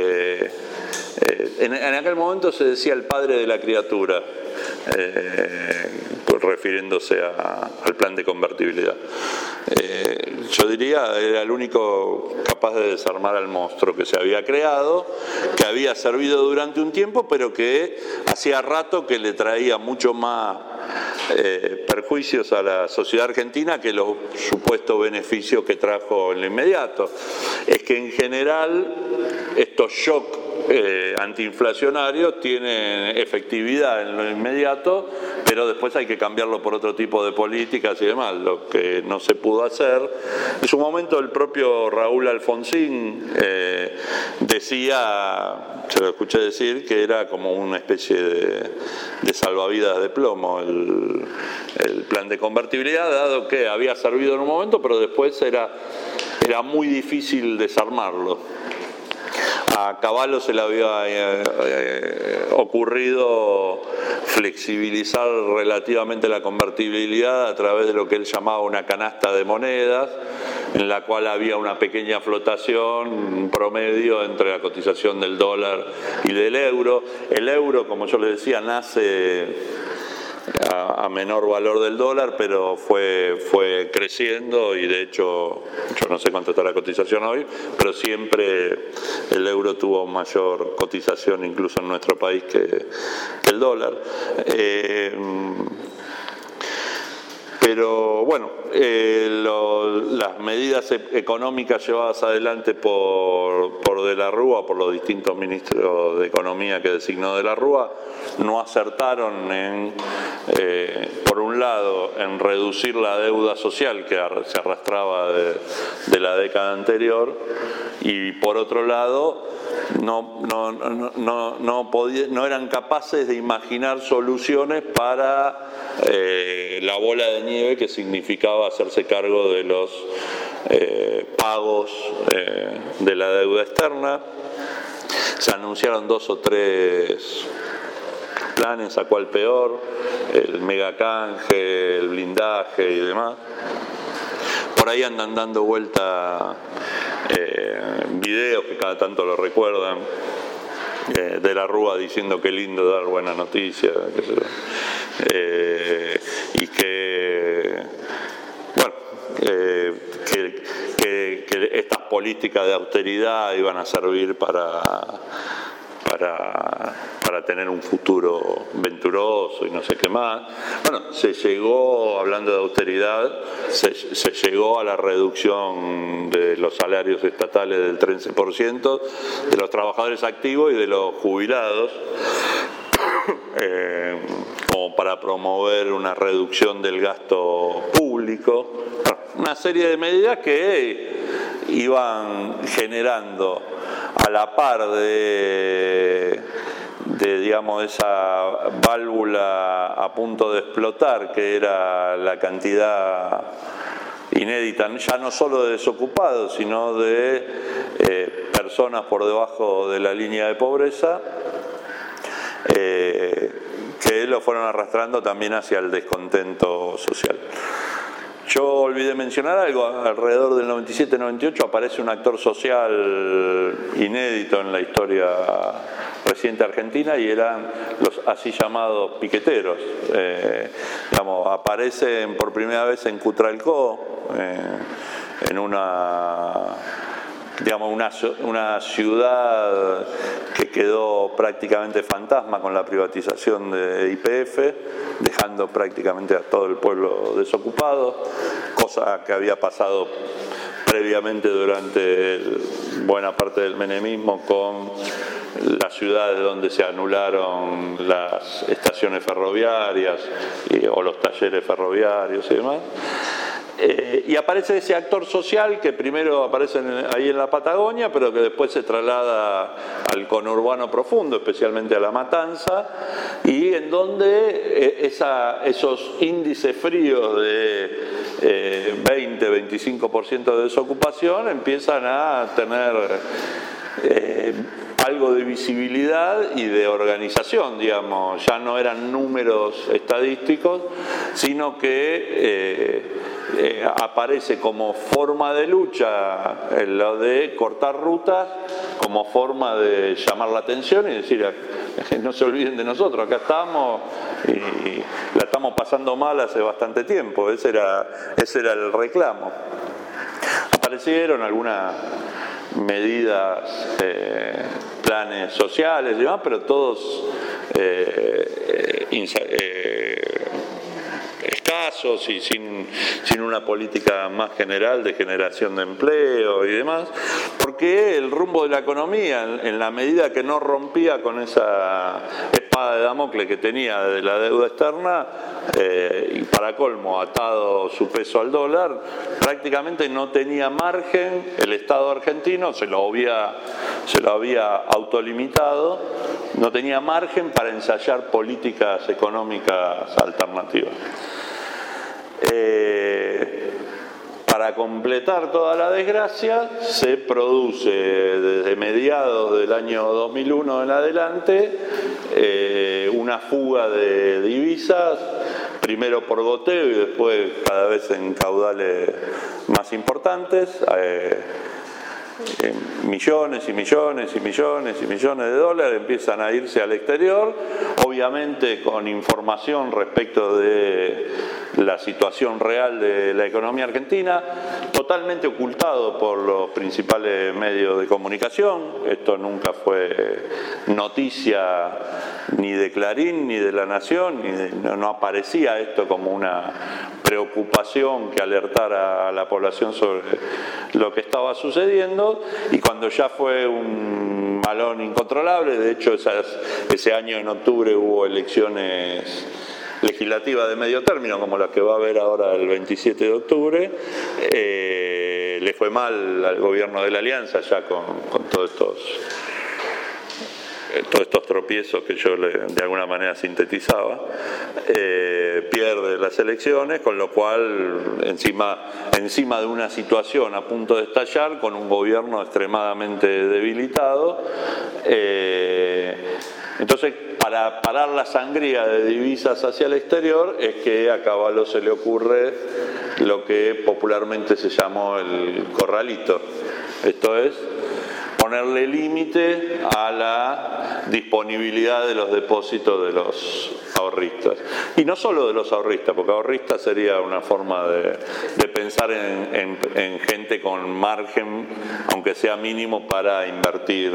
en aquel momento se decía el padre de la criatura, refiriéndose al plan de convertibilidad. Yo diría, era el único capaz de desarmar al monstruo que se había creado, que había servido durante un tiempo, pero que hacía rato que le traía mucho más perjuicios a la sociedad argentina que los supuestos beneficios que trajo en lo inmediato. Es que en general estos shocks antiinflacionarios tienen efectividad en lo inmediato, pero después hay que cambiarlo por otro tipo de políticas y demás, lo que no se pudo hacer. En su momento el propio Raúl Alfonsín decía, se lo escuché decir, que era como una especie de salvavidas de plomo el plan de convertibilidad, dado que había servido en un momento, pero después era muy difícil desarmarlo. A Cavallo se le había ocurrido flexibilizar relativamente la convertibilidad a través de lo que él llamaba una canasta de monedas, en la cual había una pequeña flotación promedio entre la cotización del dólar y del euro. El euro, como yo les decía, nace a menor valor del dólar, pero fue creciendo y de hecho, yo no sé cuánto está la cotización hoy, pero siempre el euro tuvo mayor cotización incluso en nuestro país que el dólar. Pero bueno, las medidas económicas llevadas adelante por De la Rúa, por los distintos ministros de Economía que designó De la Rúa, no acertaron por un lado, en reducir la deuda social que se arrastraba de la década anterior, y por otro lado, no eran capaces de imaginar soluciones para la bola de nieve que significaba hacerse cargo de los pagos de la deuda externa. Se anunciaron 2 o 3 planes, a cuál peor, el megacanje, el blindaje y demás. Por ahí andan dando vuelta videos que cada tanto lo recuerdan, De la Rúa diciendo que lindo dar buena noticia, y que bueno, que estas políticas de austeridad iban a servir para tener un futuro venturoso y no sé qué más. Bueno, se llegó, hablando de austeridad, se llegó a la reducción de los salarios estatales del 13% de los trabajadores activos y de los jubilados, como para promover una reducción del gasto público. Bueno, una serie de medidas que iban generando, a la par de digamos, esa válvula a punto de explotar, que era la cantidad inédita, ya no solo de desocupados, sino de personas por debajo de la línea de pobreza, que lo fueron arrastrando también hacia el descontento social. Yo olvidé mencionar algo, alrededor del 97-98 aparece un actor social inédito en la historia reciente argentina, y eran los así llamados piqueteros. Aparecen por primera vez en Cutralcó, en una ciudad que quedó prácticamente fantasma con la privatización de YPF, dejando prácticamente a todo el pueblo desocupado, cosa que había pasado previamente durante buena parte del menemismo con las ciudades donde se anularon las estaciones ferroviarias o los talleres ferroviarios y demás. Y aparece ese actor social que primero aparece ahí en la Patagonia, pero que después se traslada al conurbano profundo, especialmente a La Matanza, y en donde esos índices fríos de 20-25% de desocupación empiezan a tener algo de visibilidad y de organización, digamos. Ya no eran números estadísticos, sino que aparece como forma de lucha lo de cortar rutas, como forma de llamar la atención y decir, no se olviden de nosotros, acá estamos y la estamos pasando mal hace bastante tiempo. Ese era el reclamo. Aparecieron algunas medidas, planes sociales y demás, pero todos plazos y sin una política más general de generación de empleo y demás, porque el rumbo de la economía, en la medida que no rompía con esa espada de Damocles que tenía de la deuda externa, y para colmo atado su peso al dólar, prácticamente no tenía margen. El Estado argentino se lo había autolimitado, no tenía margen para ensayar políticas económicas alternativas. Para completar toda la desgracia, se produce desde mediados del año 2001 en adelante una fuga de divisas, primero por goteo y después cada vez en caudales más importantes. Millones y millones y millones y millones de dólares empiezan a irse al exterior, obviamente con información respecto de la situación real de la economía argentina, totalmente ocultado por los principales medios de comunicación. Esto nunca fue noticia ni de Clarín ni de La Nación, no aparecía esto como una preocupación que alertara a la población sobre lo que estaba sucediendo, y cuando ya fue un malón incontrolable, de hecho ese año en octubre hubo elecciones legislativas de medio término, como las que va a haber ahora el 27 de octubre, le fue mal al gobierno de la Alianza ya con todos estos tropiezos que yo de alguna manera sintetizaba, pierde las elecciones, con lo cual encima de una situación a punto de estallar, con un gobierno extremadamente debilitado, entonces para parar la sangría de divisas hacia el exterior es que a Cavallo se le ocurre lo que popularmente se llamó el corralito, esto es ponerle límite a la disponibilidad de los depósitos de los ahorristas. Y no solo de los ahorristas, porque ahorristas sería una forma de pensar en gente con margen, aunque sea mínimo, para invertir.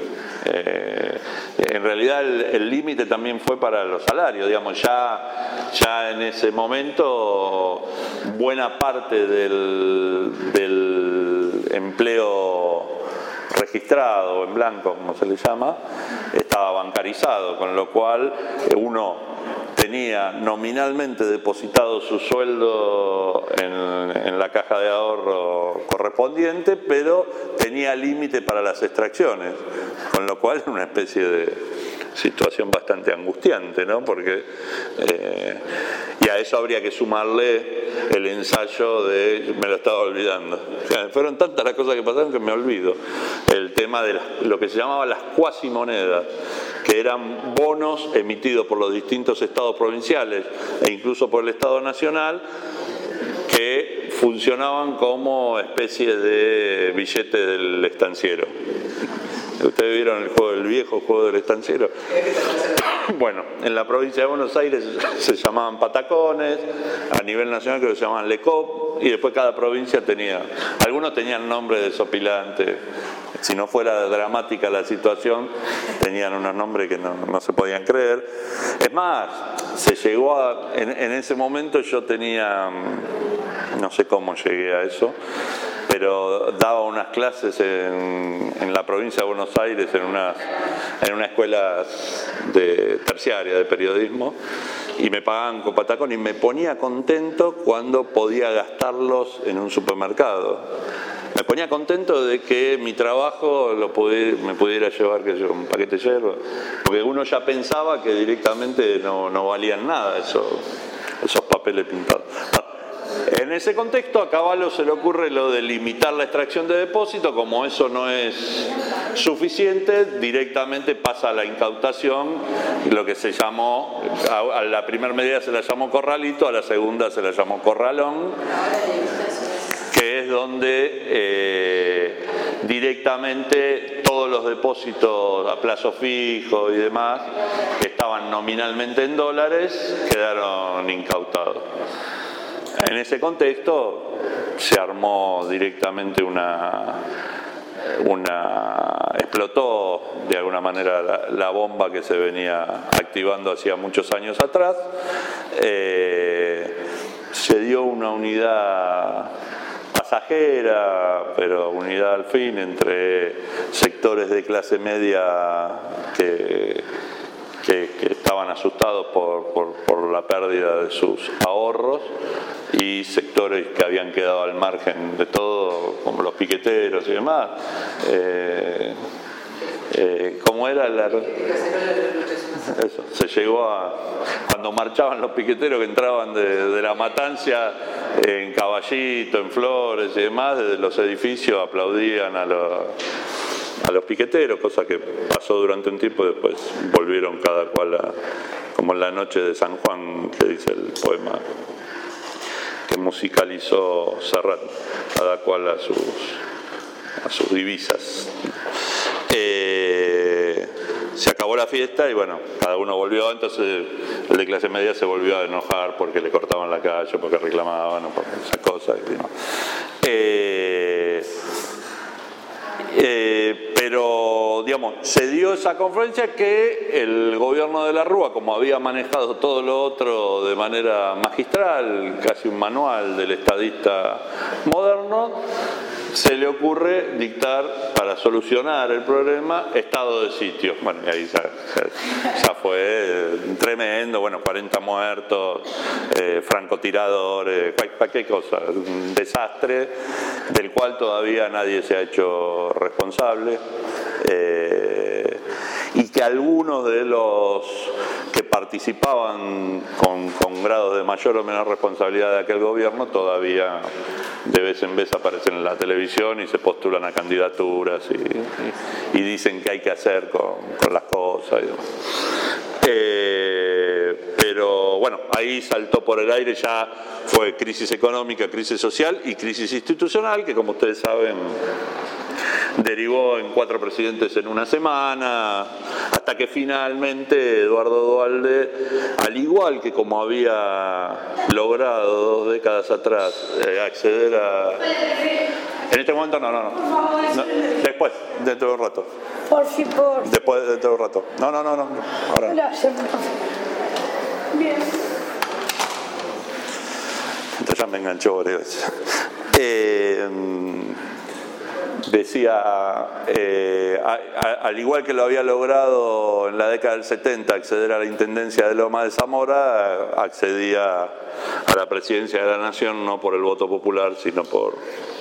En realidad el límite también fue para los salarios, digamos, ya en ese momento buena parte del empleo registrado o en blanco, como se le llama, estaba bancarizado, con lo cual uno tenía nominalmente depositado su sueldo en la caja de ahorro correspondiente, pero tenía límite para las extracciones, con lo cual una especie de situación bastante angustiante, ¿no? Porque y a eso habría que sumarle el ensayo de, me lo estaba olvidando, o sea, fueron tantas las cosas que pasaron que me olvido, el tema de lo que se llamaba las cuasimonedas, que eran bonos emitidos por los distintos estados provinciales e incluso por el Estado Nacional, que funcionaban como especie de billete del estanciero. ¿Ustedes vieron el viejo juego del estanciero? Bueno, en la provincia de Buenos Aires se llamaban patacones, a nivel nacional creo que se llamaban lecop, y después cada provincia tenía, algunos tenían nombre desopilante, si no fuera dramática la situación, tenían unos nombres que no se podían creer. Es más, se llegó en ese momento yo tenía, no sé cómo llegué a eso, pero daba unas clases en la provincia de Buenos Aires en una escuela terciaria de periodismo, y me pagaban con patacón y me ponía contento cuando podía gastarlos en un supermercado. Me ponía contento de que mi trabajo me pudiera llevar un paquete de hierro, porque uno ya pensaba que directamente no valían nada esos papeles pintados. En ese contexto a Cavallo se le ocurre lo de limitar la extracción de depósito. Como eso no es suficiente, directamente pasa a la incautación, lo que se llamó, a la primera medida se la llamó corralito, a la segunda se la llamó corralón, que es donde directamente todos los depósitos a plazo fijo y demás, que estaban nominalmente en dólares, quedaron incautados. En ese contexto se armó directamente explotó de alguna manera la bomba que se venía activando hacía muchos años atrás. se dio una unidad pasajera, pero unidad al fin, entre sectores de clase media que estaban asustados por la pérdida de sus ahorros y sectores que habían quedado al margen de todo, como los piqueteros y demás. ¿Cómo era la... Eso, se llegó a... Cuando marchaban los piqueteros que entraban de la Matanza en Caballito, en Flores y demás, desde los edificios aplaudían a los piqueteros, cosa que pasó durante un tiempo y después volvieron cada cual como en la noche de San Juan, que dice el poema que musicalizó Serrat, cada cual a sus divisas. Se acabó la fiesta y bueno, cada uno volvió, entonces el de clase media se volvió a enojar porque le cortaban la calle, porque reclamaban, por esas cosas. Pero, digamos, se dio esa conferencia que el gobierno de la Rúa, como había manejado todo lo otro de manera magistral, casi un manual del estadista moderno, se le ocurre dictar, para solucionar el problema, estado de sitio. Bueno, y ahí ya fue tremendo, bueno, 40 muertos, francotiradores, cualquier cosa, un desastre del cual todavía nadie se ha hecho responsable. Y que algunos de los que participaban con grados de mayor o menor responsabilidad de aquel gobierno todavía de vez en vez aparecen en la televisión y se postulan a candidaturas y dicen qué hay que hacer con las cosas y demás. Pero bueno, ahí saltó por el aire, ya fue crisis económica, crisis social y crisis institucional, que como ustedes saben derivó en 4 presidentes en una semana, hasta que finalmente Eduardo Duhalde, al igual que como había logrado 2 décadas atrás acceder a... En este momento no. Después, dentro de un rato. Después, dentro de un rato. No. Ahora no. Bien. Entonces ya me enganchó varias veces. Decía, al igual que lo había logrado en la década del 70 acceder a la intendencia de Loma de Zamora, accedía a la presidencia de la Nación no por el voto popular, sino por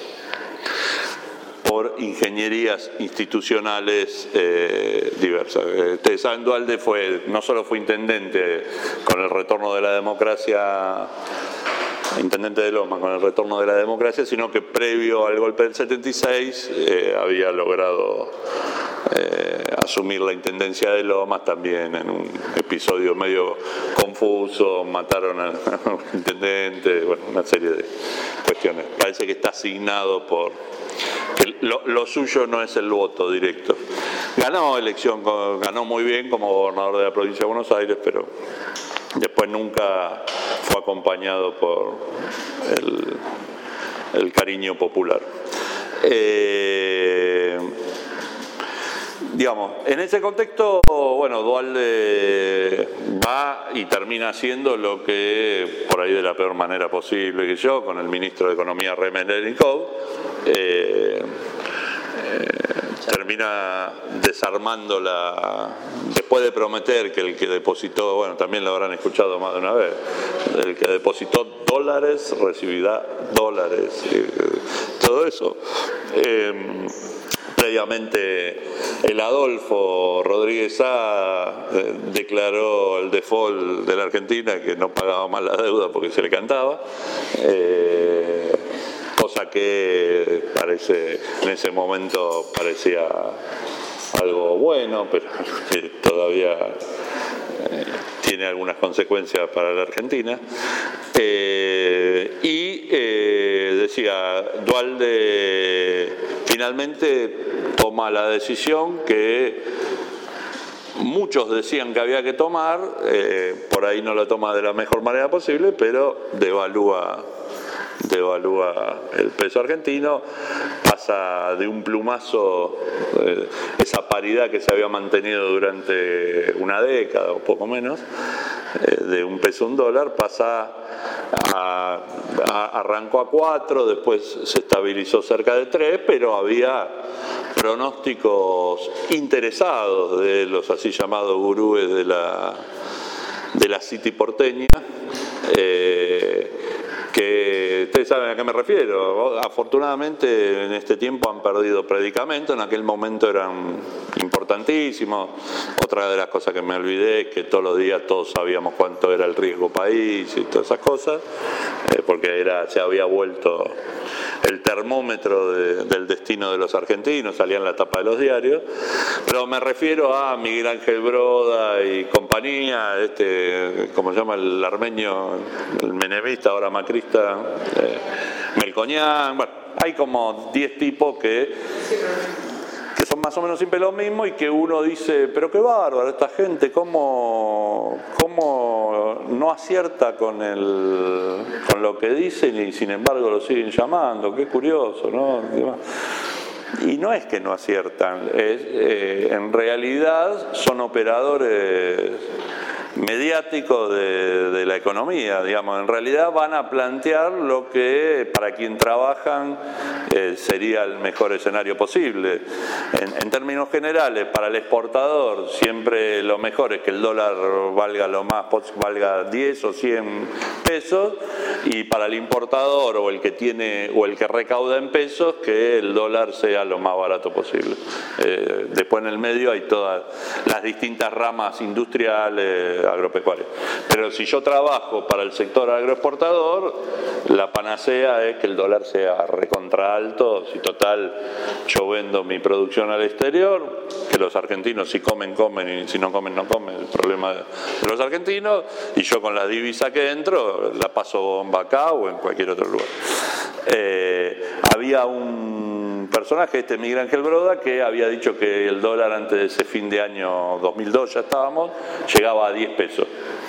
ingenierías institucionales diversas. Ustedes saben, Duhalde no solo fue intendente con el retorno de la democracia, intendente de Loma con el retorno de la democracia, sino que previo al golpe del 76 había logrado asumir la intendencia de Lomas, también en un episodio medio confuso, mataron al intendente, bueno, una serie de cuestiones. Parece que está asignado por... que lo suyo no es el voto directo. Ganó muy bien como gobernador de la provincia de Buenos Aires, pero después nunca fue acompañado por el cariño popular. Digamos, en ese contexto, bueno, Duhalde va y termina haciendo lo que, por ahí de la peor manera posible que yo, con el ministro de Economía Remenenikov, termina desarmando después de prometer que el que depositó, bueno, también lo habrán escuchado más de una vez, el que depositó dólares recibirá dólares, todo eso. Previamente el Adolfo Rodríguez Sá declaró el default de la Argentina, que no pagaba más la deuda porque se le cantaba, cosa que en ese momento parecía algo bueno, pero que todavía tiene algunas consecuencias para la Argentina. Decía, Duhalde finalmente toma la decisión que muchos decían que había que tomar, por ahí no la toma de la mejor manera posible, pero devalúa el peso argentino, pasa de un plumazo esa paridad que se había mantenido durante una década o poco menos, de un peso a un dólar, arrancó a 4, después se estabilizó cerca de 3, pero había pronósticos interesados de los así llamados gurúes de la City porteña, que ustedes saben a qué me refiero. Afortunadamente en este tiempo han perdido predicamento, en aquel momento eran importantísimos. Otra de las cosas que me olvidé es que todos los días todos sabíamos cuánto era el riesgo país y todas esas cosas, porque se había vuelto el termómetro del destino de los argentinos, salía en la tapa de los diarios. Pero me refiero a Miguel Ángel Broda y compañía, ¿cómo se llama el armenio, el menemista, ahora macrista, Melconian? Bueno, hay como 10 tipos que son más o menos siempre lo mismo y que uno dice, pero qué bárbaro esta gente, cómo no acierta con lo que dicen y sin embargo lo siguen llamando, qué curioso, ¿no? Y no es que no aciertan, en realidad son operadores mediáticos de la economía, digamos. En realidad van a plantear lo que para quien trabajan sería el mejor escenario posible. En términos generales, para el exportador siempre lo mejor es que el dólar valga 10 o 100 pesos, y para el importador o el que recauda en pesos, que el dólar sea lo más barato posible. Después en el medio hay todas las distintas ramas industriales, agropecuarias. Pero si yo trabajo para el sector agroexportador, la panacea es que el dólar sea recontra alto. Si total yo vendo mi producción al exterior, que los argentinos si comen, comen, y si no comen, no comen, el problema de los argentinos, y yo con la divisa que entro la paso bomba acá o en cualquier otro lugar. Había un personaje, Miguel Ángel Broda, que había dicho que el dólar antes de ese fin de año 2002 ya estábamos, llegaba a 10 pesos.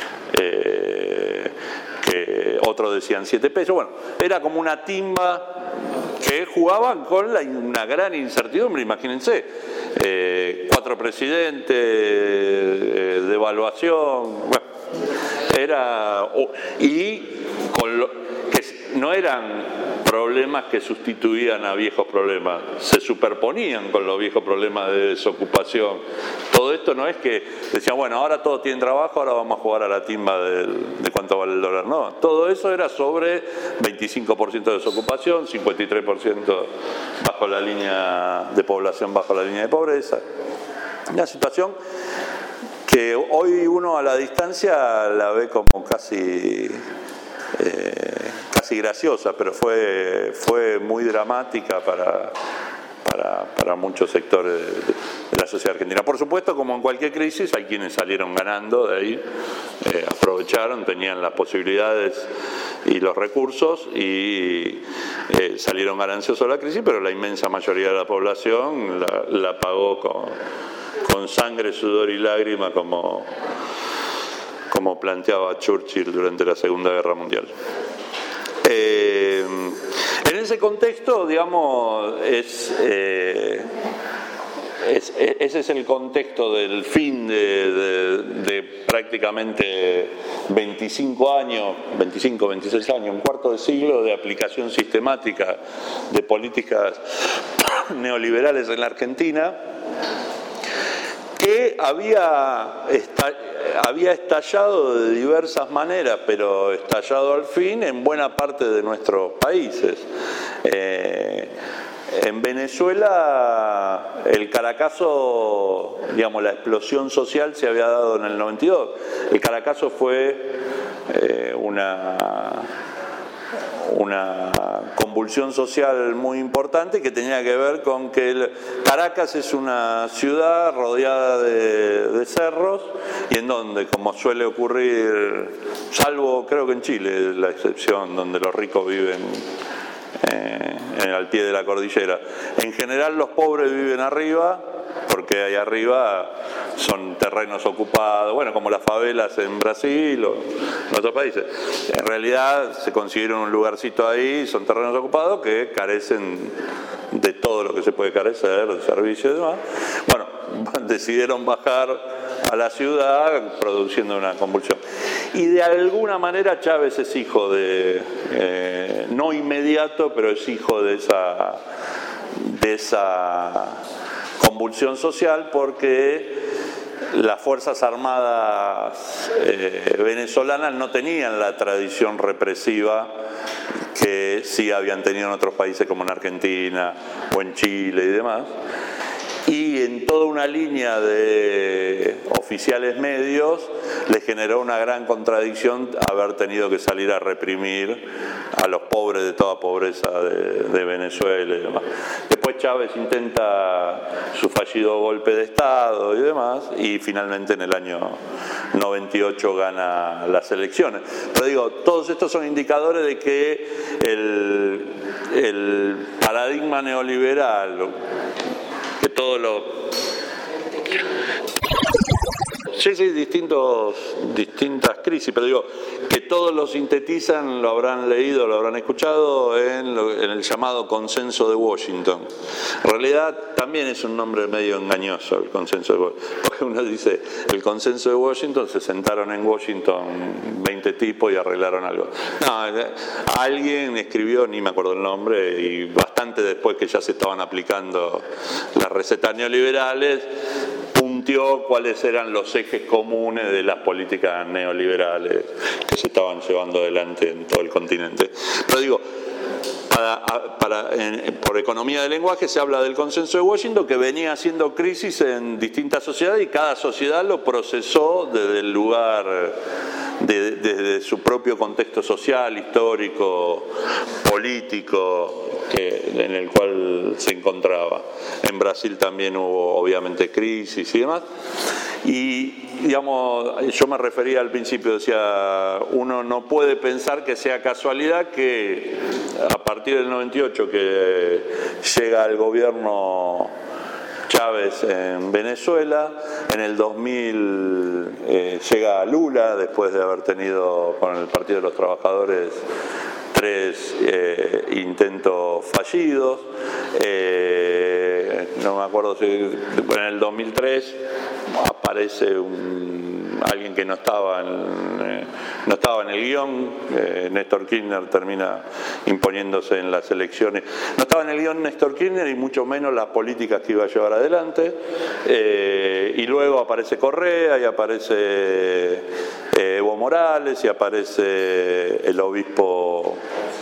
Que otros decían 7 pesos. Bueno, era como una timba que jugaban con una gran incertidumbre, imagínense. 4 presidentes, devaluación, bueno, que no eran problemas que sustituían a viejos problemas, se superponían con los viejos problemas de desocupación. Todo esto no es que decían, bueno, ahora todos tienen trabajo, ahora vamos a jugar a la timba de cuánto vale el dólar. No, todo eso era sobre 25% de desocupación, 53% bajo la línea de población, bajo la línea de pobreza. Una situación que hoy uno a la distancia la ve como casi graciosa, pero fue muy dramática para muchos sectores de la sociedad argentina. Por supuesto, como en cualquier crisis, hay quienes salieron ganando de ahí, aprovecharon, tenían las posibilidades y los recursos y salieron gananciosos de la crisis, pero la inmensa mayoría de la población la pagó con sangre, sudor y lágrima, como planteaba Churchill durante la Segunda Guerra Mundial. En ese contexto, digamos, ese es el contexto del fin de prácticamente 25 años, 25, 26 años, un cuarto de siglo de aplicación sistemática de políticas neoliberales en la Argentina, que había estallado de diversas maneras, pero estallado al fin en buena parte de nuestros países. En Venezuela el Caracazo, digamos, la explosión social se había dado en el 92. El Caracazo fue una convulsión social muy importante que tenía que ver con que Caracas es una ciudad rodeada de cerros, y en donde, como suele ocurrir, salvo creo que en Chile la excepción, donde los ricos viven al pie de la cordillera, en general los pobres viven arriba, porque ahí arriba son terrenos ocupados, bueno, como las favelas en Brasil o en otros países. En realidad se consiguieron un lugarcito ahí, son terrenos ocupados que carecen de todo lo que se puede carecer, de servicios y demás. Bueno, decidieron bajar a la ciudad produciendo una convulsión. Y de alguna manera Chávez es hijo de, no inmediato, pero es hijo de esa convulsión social, porque las Fuerzas Armadas venezolanas no tenían la tradición represiva que sí habían tenido en otros países como en Argentina o en Chile y demás. Y en toda una línea de oficiales medios les generó una gran contradicción haber tenido que salir a reprimir a los pobres de toda pobreza de Venezuela y demás. Después Chávez intenta su fallido golpe de Estado y demás, y finalmente en el año 98 gana las elecciones. Pero digo, todos estos son indicadores de que el paradigma neoliberal, que todo lo... Sí, distintas crisis, pero digo, que todos lo sintetizan, lo habrán leído, lo habrán escuchado en el llamado Consenso de Washington. En realidad también es un nombre medio engañoso el Consenso de Washington, porque uno dice, el Consenso de Washington, se sentaron en Washington 20 tipos y arreglaron algo. No, alguien escribió, ni me acuerdo el nombre, y bastante después que ya se estaban aplicando las recetas neoliberales, punteó cuáles eran los ejes comunes de las políticas neoliberales que se estaban llevando adelante en todo el continente. Pero digo, por economía del lenguaje se habla del Consenso de Washington, que venía haciendo crisis en distintas sociedades y cada sociedad lo procesó desde el lugar, desde su propio contexto social, histórico, político, en el cual se encontraba. En Brasil también hubo obviamente crisis y demás. Y digamos, yo me refería al principio, decía, uno no puede pensar que sea casualidad que a partir del 98 que llega al gobierno Chávez en Venezuela, en el 2000 llega Lula, después de haber tenido con el Partido de los Trabajadores 3 intentos fallidos, no me acuerdo si en el 2003 aparece alguien que no estaba en el guión, Néstor Kirchner termina imponiéndose en las elecciones. No estaba en el guión Néstor Kirchner y mucho menos las políticas que iba a llevar adelante, y luego aparece Correa y aparece Evo Morales y aparece el obispo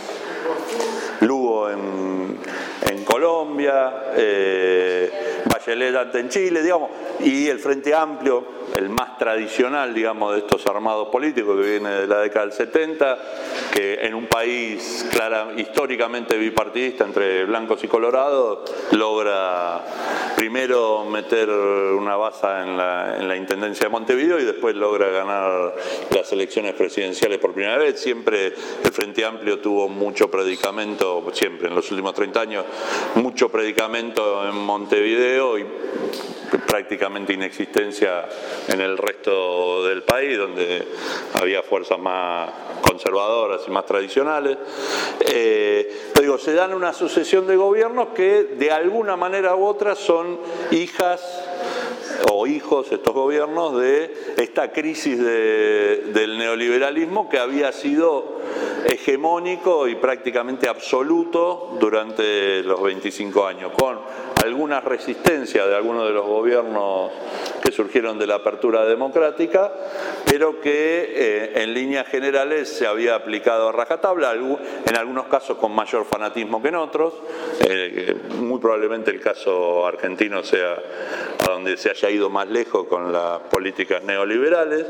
Lugo en Colombia, Bachelet en Chile, digamos, y el Frente Amplio, el más tradicional, digamos, de estos armados políticos que viene de la década del 70, que en un país históricamente bipartidista entre blancos y colorados, logra primero meter una baza en la Intendencia de Montevideo y después logra ganar las elecciones presidenciales por primera vez. Siempre el Frente Amplio tuvo mucho predicamento, siempre en los últimos 30 años, mucho predicamento en Montevideo y prácticamente inexistencia en el resto del país, donde había fuerzas más conservadoras y más tradicionales. Pero digo, se dan una sucesión de gobiernos que de alguna manera u otra son hijas o hijos, estos gobiernos, de esta crisis del neoliberalismo que había sido hegemónico y prácticamente absoluto durante los 25 años, con algunas resistencias de algunos de los gobiernos que surgieron de la apertura democrática, pero que en líneas generales se había aplicado a rajatabla, en algunos casos con mayor fanatismo que en otros. Muy probablemente el caso argentino sea a donde se haya ido más lejos con las políticas neoliberales,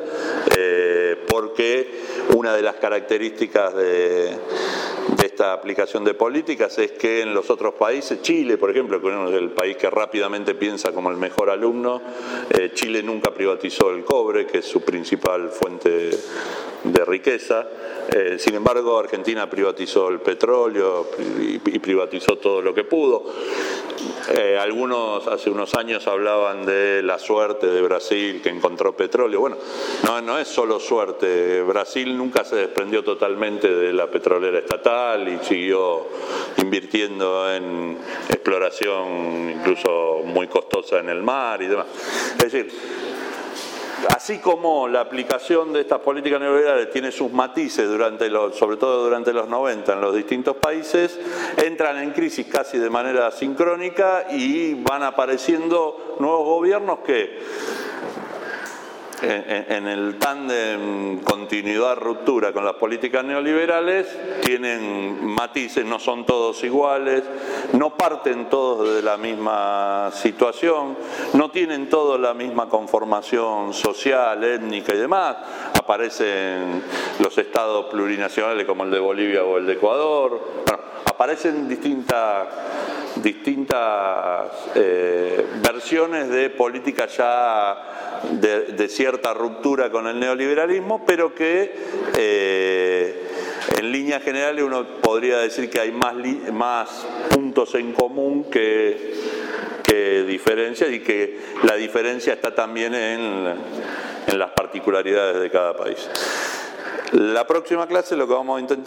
porque una de las características de esta aplicación de políticas es que en los otros países, Chile por ejemplo, que es el país que rápidamente piensa como el mejor alumno, Chile nunca privatizó el cobre, que es su principal fuente de riqueza. Sin embargo, Argentina privatizó el petróleo y privatizó todo lo que pudo. Algunos hace unos años hablaban de la suerte de Brasil, que encontró petróleo. Bueno, no es solo suerte. Brasil nunca se desprendió totalmente de la petrolera estatal y siguió invirtiendo en exploración incluso muy costosa en el mar y demás. Es decir, así como la aplicación de estas políticas neoliberales tiene sus matices sobre todo durante los 90 en los distintos países, entran en crisis casi de manera sincrónica y van apareciendo nuevos gobiernos que en el tándem continuidad-ruptura con las políticas neoliberales tienen matices, no son todos iguales, no parten todos de la misma situación, no tienen todos la misma conformación social, étnica y demás. Aparecen los estados plurinacionales como el de Bolivia o el de Ecuador, bueno, aparecen distintas versiones de política ya de cierta ruptura con el neoliberalismo, pero que en líneas generales uno podría decir que hay más puntos en común que diferencias, y que la diferencia está también en las particularidades de cada país. La próxima clase lo que vamos a intentar